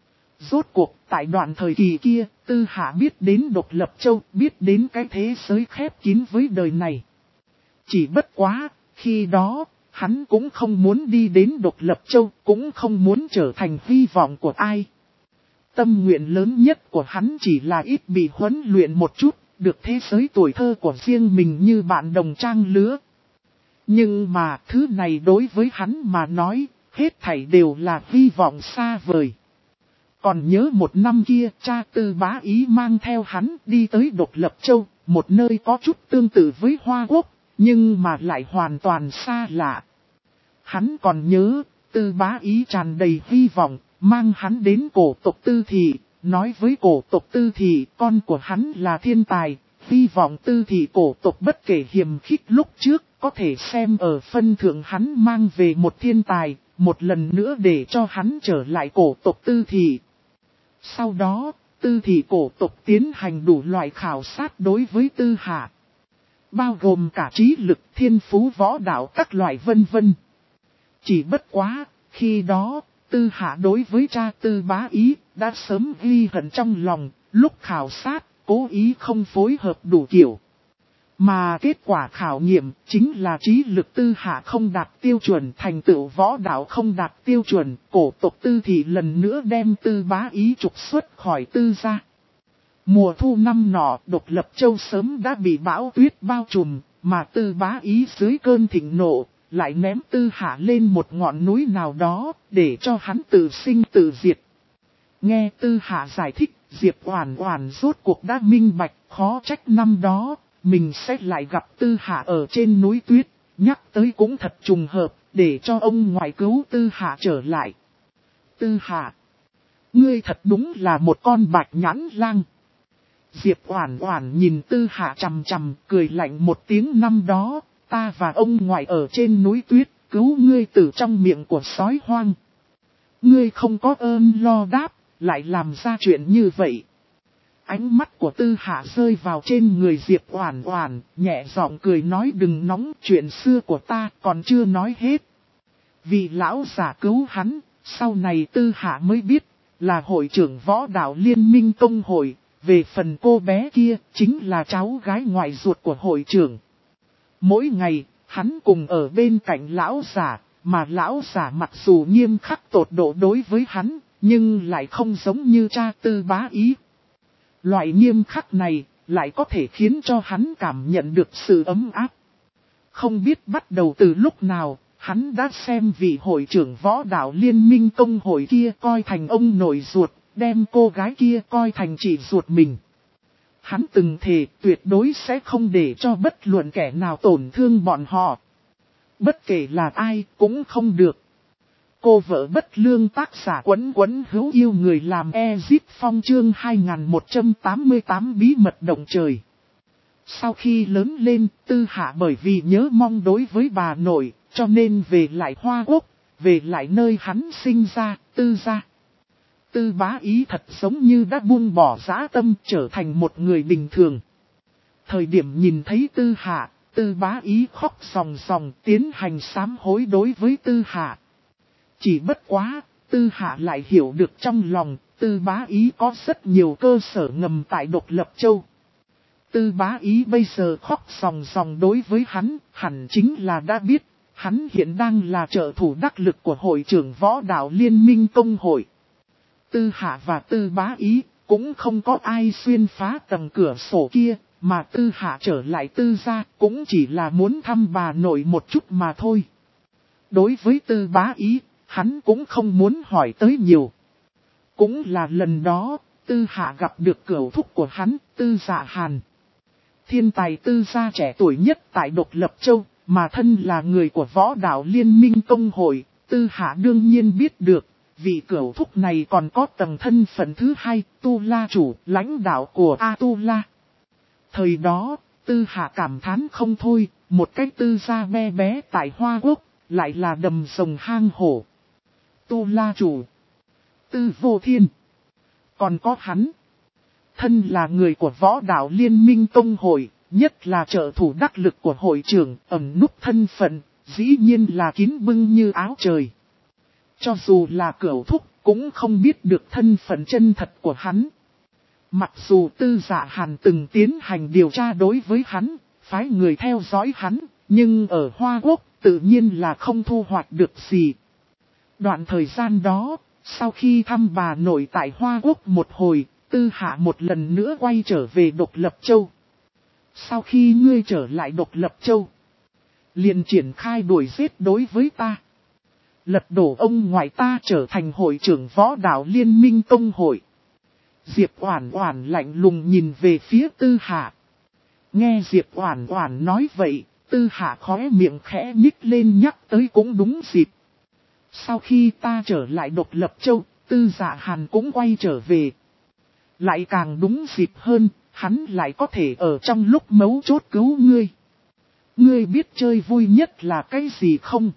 Rốt cuộc, tại đoạn thời kỳ kia, Tư Hạ biết đến Độc Lập Châu, biết đến cái thế giới khép kín với đời này. Chỉ bất quá, khi đó, hắn cũng không muốn đi đến Độc Lập Châu, cũng không muốn trở thành hy vọng của ai. Tâm nguyện lớn nhất của hắn chỉ là ít bị huấn luyện một chút, được thế giới tuổi thơ của riêng mình như bạn đồng trang lứa. Nhưng mà thứ này đối với hắn mà nói, hết thảy đều là hy vọng xa vời. Còn nhớ một năm kia, cha Tư Bá Ý mang theo hắn đi tới Độc Lập Châu, một nơi có chút tương tự với Hoa Quốc, nhưng mà lại hoàn toàn xa lạ. Hắn còn nhớ, Tư Bá Ý tràn đầy hy vọng, mang hắn đến cổ tộc Tư Thị, nói với cổ tộc Tư Thị con của hắn là thiên tài, hy vọng Tư Thị cổ tộc bất kể hiềm khích lúc trước, có thể xem ở phân thượng hắn mang về một thiên tài, một lần nữa để cho hắn trở lại cổ tộc Tư Thị. Sau đó, Tư Thị cổ tộc tiến hành đủ loại khảo sát đối với Tư Hạ, bao gồm cả trí lực, thiên phú, võ đạo các loại vân vân. Chỉ bất quá, khi đó, Tư Hạ đối với cha Tư Bá Ý đã sớm ghi hận trong lòng, lúc khảo sát, cố ý không phối hợp đủ kiểu. Mà kết quả khảo nghiệm chính là trí lực Tư Hạ không đạt tiêu chuẩn, thành tựu võ đạo không đạt tiêu chuẩn, cổ tộc Tư Thị lần nữa đem Tư Bá Ý trục xuất khỏi Tư gia. Mùa thu năm nọ, Độc Lập Châu sớm đã bị bão tuyết bao trùm, mà Tư Bá Ý dưới cơn thịnh nộ, lại ném Tư Hạ lên một ngọn núi nào đó, để cho hắn tự sinh tự diệt. Nghe Tư Hạ giải thích, Diệp Oản Oản rốt cuộc đã minh bạch, khó trách năm đó, mình sẽ lại gặp Tư Hạ ở trên núi tuyết, nhắc tới cũng thật trùng hợp, để cho ông ngoại cứu Tư Hạ trở lại. Tư Hạ, ngươi thật đúng là một con bạch nhãn lang. Diệp Oản Oản nhìn Tư Hạ chằm chằm, cười lạnh một tiếng, năm đó, ta và ông ngoại ở trên núi tuyết, cứu ngươi từ trong miệng của sói hoang. Ngươi không có ơn lo đáp, lại làm ra chuyện như vậy. Ánh mắt của Tư Hạ rơi vào trên người Diệp Oản Oản, nhẹ giọng cười nói, đừng nóng, chuyện xưa của ta còn chưa nói hết. Vị lão giả cứu hắn, sau này Tư Hạ mới biết, là hội trưởng võ đạo liên minh công hội. Về phần cô bé kia, chính là cháu gái ngoại ruột của hội trưởng. Mỗi ngày, hắn cùng ở bên cạnh lão giả, mà lão giả mặc dù nghiêm khắc tột độ đối với hắn, nhưng lại không giống như cha Tư Bá Ý. Loại nghiêm khắc này, lại có thể khiến cho hắn cảm nhận được sự ấm áp. Không biết bắt đầu từ lúc nào, hắn đã xem vị hội trưởng võ đạo liên minh công hội kia coi thành ông nội ruột, đem cô gái kia coi thành chị ruột mình. Hắn từng thề tuyệt đối sẽ không để cho bất luận kẻ nào tổn thương bọn họ. Bất kể là ai cũng không được. Cô vợ bất lương tác giả Quấn Quấn hữu yêu người làm Ezip Phong chương 2188 bí mật động trời. Sau khi lớn lên, Tư Hạ bởi vì nhớ mong đối với bà nội, cho nên về lại Hoa Quốc, về lại nơi hắn sinh ra, Tư gia. Tư Bá Ý thật giống như đã buông bỏ dã tâm trở thành một người bình thường. Thời điểm nhìn thấy Tư Hạ, Tư Bá Ý khóc ròng ròng tiến hành sám hối đối với Tư Hạ. Chỉ bất quá, Tư Hạ lại hiểu được trong lòng, Tư Bá Ý có rất nhiều cơ sở ngầm tại Độc Lập Châu. Tư Bá Ý bây giờ khóc ròng ròng đối với hắn, hẳn chính là đã biết, hắn hiện đang là trợ thủ đắc lực của hội trưởng võ đạo liên minh công hội. Tư Hạ và Tư Bá Ý cũng không có ai xuyên phá tầng cửa sổ kia, mà Tư Hạ trở lại Tư gia cũng chỉ là muốn thăm bà nội một chút mà thôi. Đối với Tư Bá Ý, hắn cũng không muốn hỏi tới nhiều. Cũng là lần đó, Tư Hạ gặp được cửu thúc của hắn, Tư Dạ Hàn. Thiên tài Tư gia trẻ tuổi nhất tại Độc Lập Châu, mà thân là người của võ đạo liên minh công hội, Tư Hạ đương nhiên biết được, vị cửu thúc này còn có tầng thân phận thứ hai, Tu La chủ, lãnh đạo của A Tu La. Thời đó, Tư Hạ cảm thán không thôi, một cái Tư gia bé bé tại Hoa Quốc, lại là đầm rồng hang hổ. Tu La chủ, Tư Vô Thiên, còn có hắn. Thân là người của võ đạo liên minh công hội, nhất là trợ thủ đắc lực của hội trưởng, ẩn núp thân phận, dĩ nhiên là kín bưng như áo trời. Cho dù là cửu thúc, cũng không biết được thân phận chân thật của hắn. Mặc dù Tư Dạ Hàn từng tiến hành điều tra đối với hắn, phái người theo dõi hắn, nhưng ở Hoa Quốc, tự nhiên là không thu hoạch được gì. Đoạn thời gian đó, sau khi thăm bà nội tại Hoa Quốc một hồi, Tư Hạ một lần nữa quay trở về Độc Lập Châu. Sau khi ngươi trở lại Độc Lập Châu, liền triển khai đuổi giết đối với ta. Lật đổ ông ngoại ta trở thành hội trưởng võ đạo liên minh công hội. Diệp Oản Oản lạnh lùng nhìn về phía Tư Hạ. Nghe Diệp Oản Oản nói vậy, Tư Hạ khóe miệng khẽ nhích lên nhắc tới cũng đúng dịp. Sau khi ta trở lại Độc Lập Châu, Tư Dạ Hàn cũng quay trở về. Lại càng đúng dịp hơn, hắn lại có thể ở trong lúc mấu chốt cứu ngươi. Ngươi biết chơi vui nhất là cái gì không?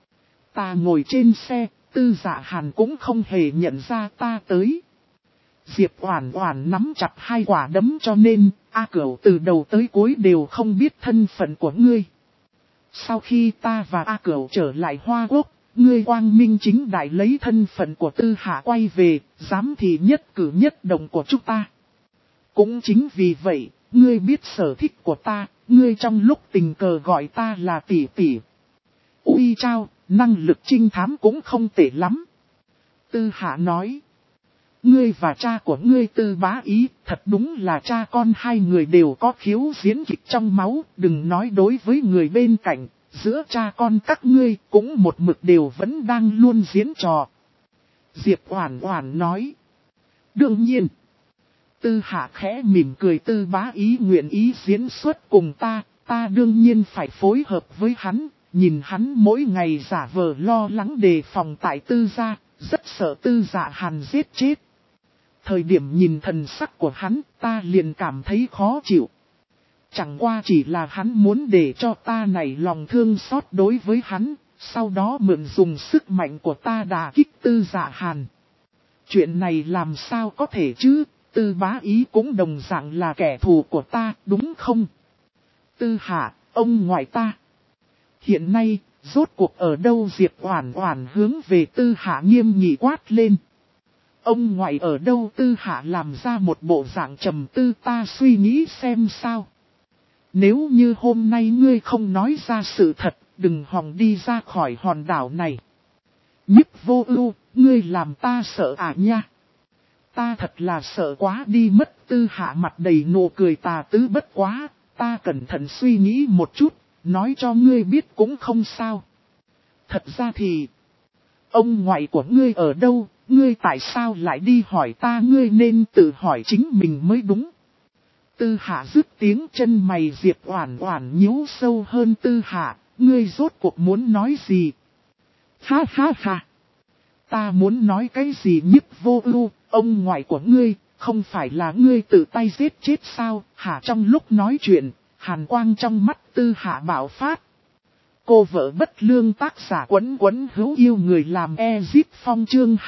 Ta ngồi trên xe, Tư Dạ Hàn cũng không hề nhận ra ta tới. Diệp Oản Oản nắm chặt hai quả đấm cho nên, A Cửu từ đầu tới cuối đều không biết thân phận của ngươi. Sau khi ta và A Cửu trở lại Hoa Quốc, ngươi quang minh chính đại lấy thân phận của Tư Hạ quay về, giám thị nhất cử nhất động của chúng ta. Cũng chính vì vậy, ngươi biết sở thích của ta, ngươi trong lúc tình cờ gọi ta là tỷ tỷ. Ui chao, năng lực trinh thám cũng không tệ lắm. Tư Hạ nói. Ngươi và cha của ngươi Tư Bá Ý, thật đúng là cha con hai người đều có khiếu diễn kịch trong máu, đừng nói đối với người bên cạnh, giữa cha con các ngươi cũng một mực đều vẫn đang luôn diễn trò. Diệp Oản Oản nói. Đương nhiên. Tư Hạ khẽ mỉm cười, Tư Bá Ý nguyện ý diễn xuất cùng ta đương nhiên phải phối hợp với hắn, nhìn hắn mỗi ngày giả vờ lo lắng đề phòng tại Tư gia, rất sợ Tư Dạ Hàn giết chết. Thời điểm nhìn thần sắc của hắn, ta liền cảm thấy khó chịu. Chẳng qua chỉ là hắn muốn để cho ta này lòng thương xót đối với hắn, sau đó mượn dùng sức mạnh của ta đả kích Tư Dạ Hàn. Chuyện này làm sao có thể chứ, Tư Bá Ý cũng đồng dạng là kẻ thù của ta, đúng không? Tư Hạ, ông ngoại ta. Hiện nay, rốt cuộc ở đâu? Diệp Oản Oản hướng về Tư Hạ nghiêm nghị quát lên. Ông ngoại ở đâu? Tư Hạ làm ra một bộ dạng trầm tư, ta suy nghĩ xem sao. Nếu như hôm nay ngươi không nói ra sự thật, đừng hòng đi ra khỏi hòn đảo này. Nhiếp Vô Ưu, ngươi làm ta sợ à nha. Ta thật là sợ quá đi mất. Tư Hạ mặt đầy nụ cười tà tứ, bất quá, ta cẩn thận suy nghĩ một chút, nói cho ngươi biết cũng không sao. Thật ra thì, ông ngoại của ngươi ở đâu, ngươi tại sao lại đi hỏi ta? Ngươi nên tự hỏi chính mình mới đúng. Tư Hạ dứt tiếng, chân mày Diệp Oản Oản nhíu sâu hơn. Tư Hạ, ngươi rốt cuộc muốn nói gì? Ha ha ha! Ta muốn nói cái gì Nhiếp Vô Ưu, ông ngoại của ngươi, không phải là ngươi tự tay giết chết sao? Hả? Trong lúc nói chuyện, hàn quang trong mắt Tư Hạ bạo phát. Cô vợ bất lương tác giả Quấn Quấn hữu yêu người làm Ezip Phong chương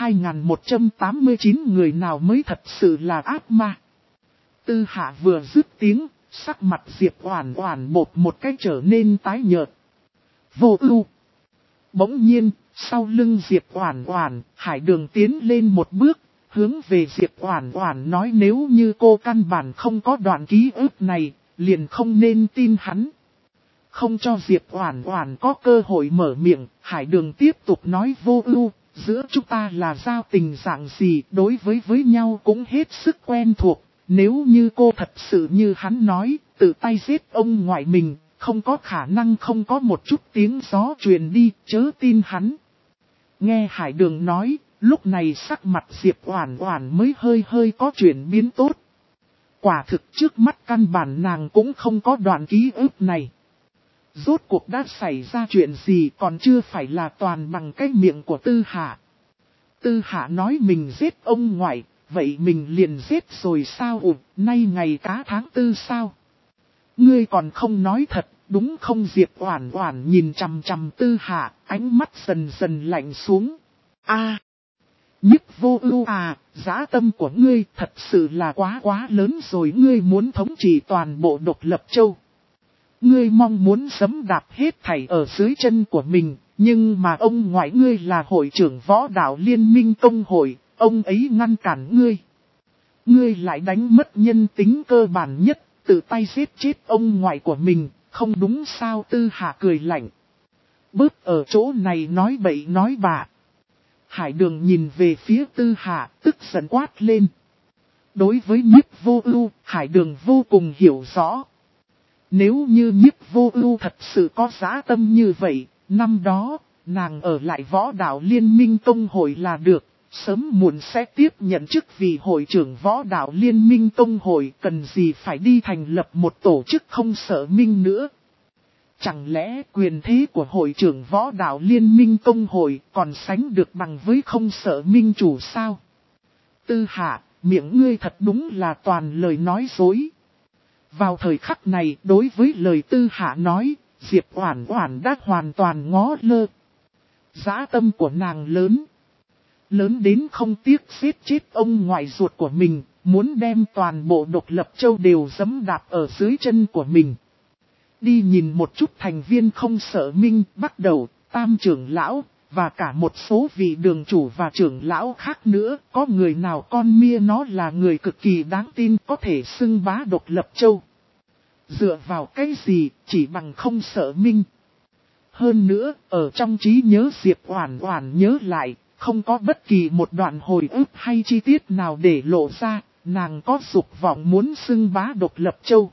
2189 người nào mới thật sự là ác ma. Tư Hạ vừa dứt tiếng, sắc mặt Diệp Oản Oản một cái trở nên tái nhợt. Vô Ưu. Bỗng nhiên, sau lưng Diệp Oản Oản, Hải Đường tiến lên một bước, hướng về Diệp Oản Oản nói nếu như cô căn bản không có đoạn ký ức này, liền không nên tin hắn. Không cho Diệp Oản Oản có cơ hội mở miệng, Hải Đường tiếp tục nói Vô Ưu, giữa chúng ta là giao tình dạng gì, đối với nhau cũng hết sức quen thuộc, nếu như cô thật sự như hắn nói, tự tay giết ông ngoại mình, không có khả năng không có một chút tiếng gió truyền đi, chớ tin hắn. Nghe Hải Đường nói, lúc này sắc mặt Diệp Oản Oản mới hơi có chuyển biến tốt. Quả thực trước mắt căn bản nàng cũng không có đoạn ký ức này. Rốt cuộc đã xảy ra chuyện gì còn chưa phải là toàn bằng cái miệng của Tư Hạ. Tư Hạ nói mình giết ông ngoại, vậy mình liền giết rồi sao? Nay ngày cá tháng tư sao? Ngươi còn không nói thật, đúng không? Diệp Oản Oản nhìn chằm chằm Tư Hạ, ánh mắt dần dần lạnh xuống. Nhiếp Vô Ưu à, dã tâm của ngươi thật sự là quá lớn rồi, ngươi muốn thống trị toàn bộ Độc Lập Châu. Ngươi mong muốn giẫm đạp hết thảy ở dưới chân của mình, nhưng mà ông ngoại ngươi là hội trưởng võ đạo liên minh công hội, ông ấy ngăn cản ngươi. Ngươi lại đánh mất nhân tính cơ bản nhất, tự tay giết chết ông ngoại của mình, không đúng sao? Tư Hạ cười lạnh. Bớt ở chỗ này nói bậy nói bạ. Hải Đường nhìn về phía Tư Hạ, tức giận quát lên. Đối với Nhiếp Vô Ưu, Hải Đường vô cùng hiểu rõ. Nếu như Nhiếp Vô Ưu thật sự có dã tâm như vậy, năm đó, nàng ở lại võ đạo liên minh tông hội là được, sớm muộn sẽ tiếp nhận chức vị hội trưởng võ đạo liên minh tông hội, cần gì phải đi thành lập một tổ chức không sợ minh nữa. Chẳng lẽ quyền thế của hội trưởng võ đạo liên minh tông hội còn sánh được bằng với không sợ minh chủ sao? Tư Hạ, miệng ngươi thật đúng là toàn lời nói dối. Vào thời khắc này, đối với lời Tư Hạ nói, Diệp Oản Oản đã hoàn toàn ngó lơ. Dã tâm của nàng lớn. Lớn đến không tiếc giết chết ông ngoại ruột của mình, muốn đem toàn bộ Độc Lập Châu đều giẫm đạp ở dưới chân của mình. Đi nhìn một chút thành viên không sợ minh, bắt đầu, Tam trưởng lão, và cả một số vị đường chủ và trưởng lão khác nữa, có người nào con mia nó là người cực kỳ đáng tin có thể xưng bá Độc Lập Châu. Dựa vào cái gì, chỉ bằng không sợ minh. Hơn nữa, ở trong trí nhớ Diệp Oản Oản nhớ lại, không có bất kỳ một đoạn hồi ức hay chi tiết nào để lộ ra, nàng có dục vọng muốn xưng bá Độc Lập Châu.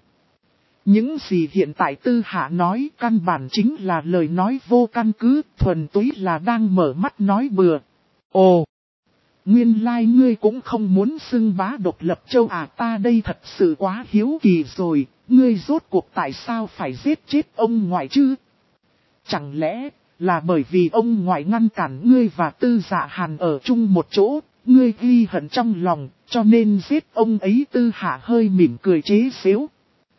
Những gì hiện tại Tư Hạ nói căn bản chính là lời nói vô căn cứ, thuần túy là đang mở mắt nói bừa. Ồ! Nguyên lai ngươi cũng không muốn xưng bá Độc Lập Châu à? Ta đây thật sự quá hiếu kỳ rồi, ngươi rốt cuộc tại sao phải giết chết ông ngoại chứ? Chẳng lẽ là bởi vì ông ngoại ngăn cản ngươi và Tư Dạ Hàn ở chung một chỗ, ngươi ghi hận trong lòng, cho nên giết ông ấy? Tư Hạ hơi mỉm cười chế xếu.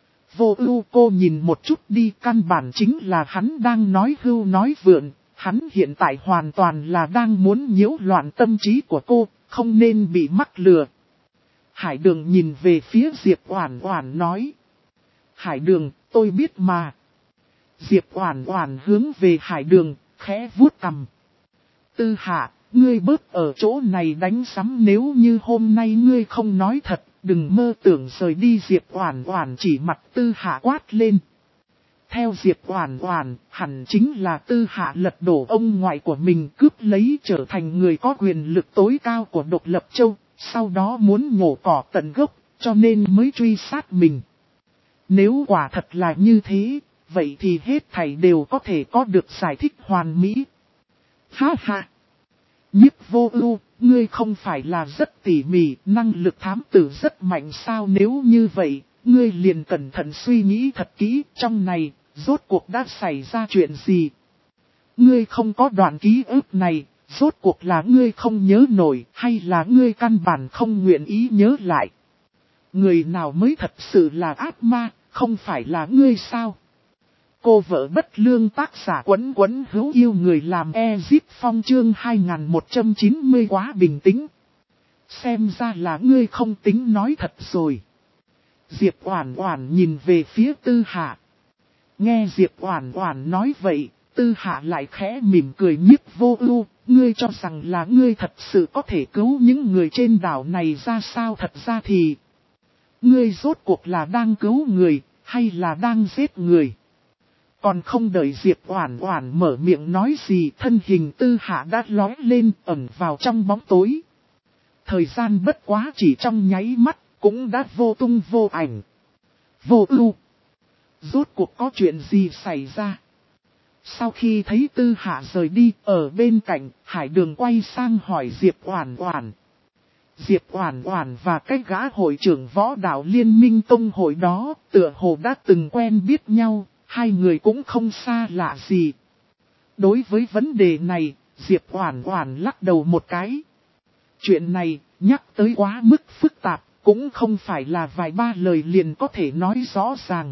Vô Ưu, cô nhìn một chút đi, căn bản chính là hắn đang nói hưu nói vượn, hắn hiện tại hoàn toàn là đang muốn nhiễu loạn tâm trí của cô, không nên bị mắc lừa. Hải Đường nhìn về phía Diệp Oản Oản nói. Hải Đường, tôi biết mà. Diệp Oản Oản hướng về Hải Đường, khẽ vuốt cằm. Tư Hạ, ngươi bớt ở chỗ này đánh sắm, nếu như hôm nay ngươi không nói thật, đừng mơ tưởng rời đi. Diệp Oản Oản chỉ mặt Tư Hạ quát lên. Theo Diệp Oản Oản, hẳn chính là Tư Hạ lật đổ ông ngoại của mình, cướp lấy trở thành người có quyền lực tối cao của Độc Lập Châu, sau đó muốn nhổ cỏ tận gốc, cho nên mới truy sát mình. Nếu quả thật là như thế, vậy thì hết thảy đều có thể có được giải thích hoàn mỹ. Ha ha! Nhiếp Vô Ưu, ngươi không phải là rất tỉ mỉ, năng lực thám tử rất mạnh sao? Nếu như vậy, ngươi liền cẩn thận suy nghĩ thật kỹ, trong này, rốt cuộc đã xảy ra chuyện gì. Ngươi không có đoạn ký ức này, rốt cuộc là ngươi không nhớ nổi, hay là ngươi căn bản không nguyện ý nhớ lại. Người nào mới thật sự là ác ma, không phải là ngươi sao? Cô vợ bất lương tác giả Quấn Quấn hữu yêu người làm Ezip Phong chương 2190 quá bình tĩnh. Xem ra là ngươi không tính nói thật rồi. Diệp Oản Oản nhìn về phía Tư Hạ. Nghe Diệp Oản Oản nói vậy, Tư Hạ lại khẽ mỉm cười nhiếp vô ưu, ngươi cho rằng là ngươi thật sự có thể cứu những người trên đảo này ra sao? Thật ra thì, ngươi rốt cuộc là đang cứu người, hay là đang giết người? Còn không đợi Diệp Oản Oản mở miệng nói gì, thân hình Tư Hạ đã lóe lên ẩn vào trong bóng tối. Thời gian bất quá chỉ trong nháy mắt, cũng đã vô tung vô ảnh. Vô ưu, rốt cuộc có chuyện gì xảy ra? Sau khi thấy Tư Hạ rời đi, ở bên cạnh, Hải Đường quay sang hỏi Diệp Oản Oản. Diệp Oản Oản và cái gã hội trưởng võ đạo liên minh tông hội đó, tựa hồ đã từng quen biết nhau, hai người cũng không xa lạ gì. Đối với vấn đề này, Diệp Oản Oản lắc đầu một cái. Chuyện này, nhắc tới quá mức phức tạp, cũng không phải là vài ba lời liền có thể nói rõ ràng.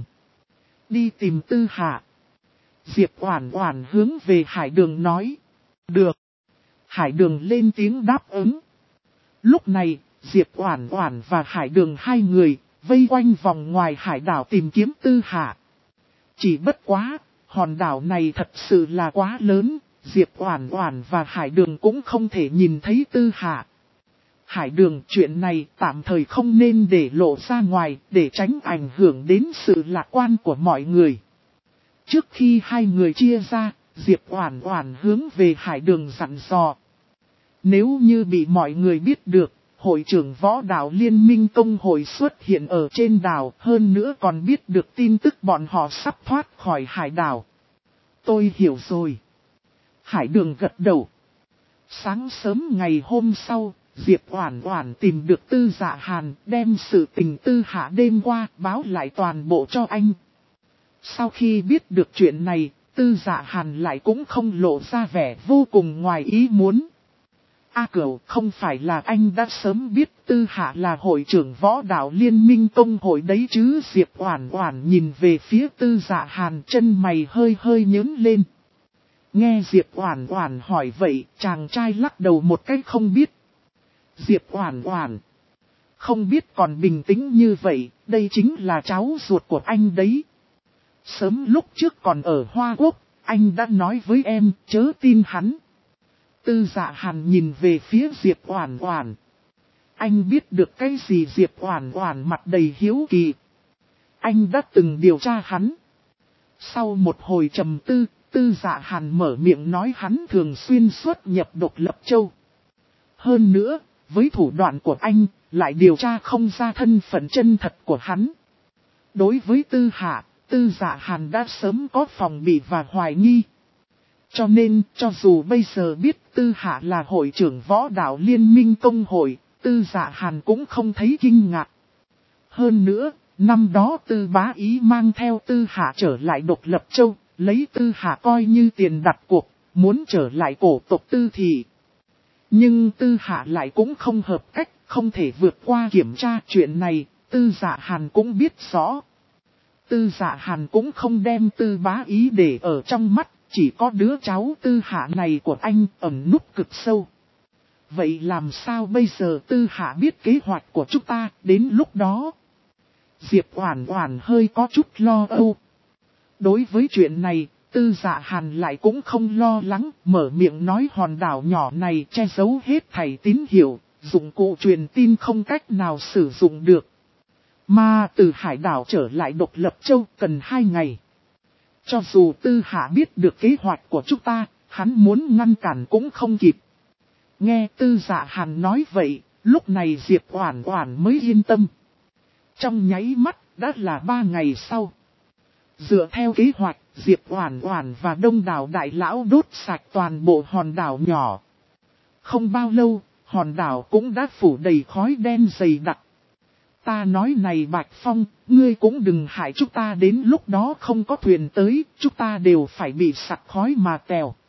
Đi tìm Tư Hạ. Diệp Oản Oản hướng về Hải Đường nói. Được. Hải Đường lên tiếng đáp ứng. Lúc này, Diệp Oản Oản và Hải Đường hai người, vây quanh vòng ngoài hải đảo tìm kiếm Tư Hạ. Chỉ bất quá, hòn đảo này thật sự là quá lớn, Diệp Oản Oản và Hải Đường cũng không thể nhìn thấy Tư Hạ. Hải Đường, chuyện này tạm thời không nên để lộ ra ngoài, để tránh ảnh hưởng đến sự lạc quan của mọi người. Trước khi hai người chia ra, Diệp Oản Oản hướng về Hải Đường dặn dò. Nếu như bị mọi người biết được, hội trưởng võ đạo liên minh tông hội xuất hiện ở trên đảo, hơn nữa còn biết được tin tức bọn họ sắp thoát khỏi hải đảo. Tôi hiểu rồi. Hải Đường gật đầu. Sáng sớm ngày hôm sau, Diệp Oản Oản tìm được Tư Dạ Hàn, đem sự tình Tư Hạ đêm qua báo lại toàn bộ cho anh. Sau khi biết được chuyện này, Tư Dạ Hàn lại cũng không lộ ra vẻ vô cùng ngoài ý muốn. Cửu, không phải là anh đã sớm biết Tư Hạ là hội trưởng võ đạo liên minh tông hội đấy chứ? Diệp Oản Oản nhìn về phía Tư Dạ Hàn, chân mày hơi hơi nhướng lên. Nghe Diệp Oản Oản hỏi vậy, chàng trai lắc đầu một cái không biết. Diệp Oản Oản, không biết còn bình tĩnh như vậy, đây chính là cháu ruột của anh đấy. Sớm lúc trước còn ở Hoa Quốc, anh đã nói với em, chớ tin hắn. Tư Dạ Hàn nhìn về phía Diệp Oản Oản. Anh biết được cái gì? Diệp Oản Oản mặt đầy hiếu kỳ. Anh đã từng điều tra hắn. Sau một hồi trầm tư, Tư Dạ Hàn mở miệng nói hắn thường xuyên xuất nhập Độc Lập Châu. Hơn nữa, với thủ đoạn của anh, lại điều tra không ra thân phận chân thật của hắn. Đối với Tư Hạ, Tư Dạ Hàn đã sớm có phòng bị và hoài nghi. Cho nên, cho dù bây giờ biết Tư Hạ là hội trưởng võ đạo liên minh tông hội, Tư Dạ Hàn cũng không thấy kinh ngạc. Hơn nữa, năm đó Tư Bá Ý mang theo Tư Hạ trở lại Độc Lập Châu, lấy Tư Hạ coi như tiền đặt cuộc, muốn trở lại cổ tộc Tư thị. Nhưng Tư Hạ lại cũng không hợp cách, không thể vượt qua kiểm tra. Chuyện này, Tư Dạ Hàn cũng biết rõ. Tư Dạ Hàn cũng không đem Tư Bá Ý để ở trong mắt, chỉ có đứa cháu Tư Hạ này của anh ẩn núp cực sâu. Vậy làm sao bây giờ? Tư Hạ biết kế hoạch của chúng ta, đến lúc đó Diệp Oản Oản hơi có chút lo âu. Đối với chuyện này, Tư Dạ Hàn lại cũng không lo lắng, mở miệng nói hòn đảo nhỏ này che giấu hết thảy tín hiệu, dụng cụ truyền tin không cách nào sử dụng được. Mà từ hải đảo trở lại Độc Lập Châu cần 2 ngày. Cho dù Tư Hạ biết được kế hoạch của chúng ta, hắn muốn ngăn cản cũng không kịp. Nghe Tư Dạ Hàn nói vậy, lúc này Diệp Oản Oản mới yên tâm. Trong nháy mắt, đã là 3 ngày sau. Dựa theo kế hoạch, Diệp Oản Oản và đông đảo đại lão đốt sạch toàn bộ hòn đảo nhỏ. Không bao lâu, hòn đảo cũng đã phủ đầy khói đen dày đặc. Ta nói này Bạch Phong, ngươi cũng đừng hại chúng ta đến lúc đó không có thuyền tới, chúng ta đều phải bị sặc khói mà tèo.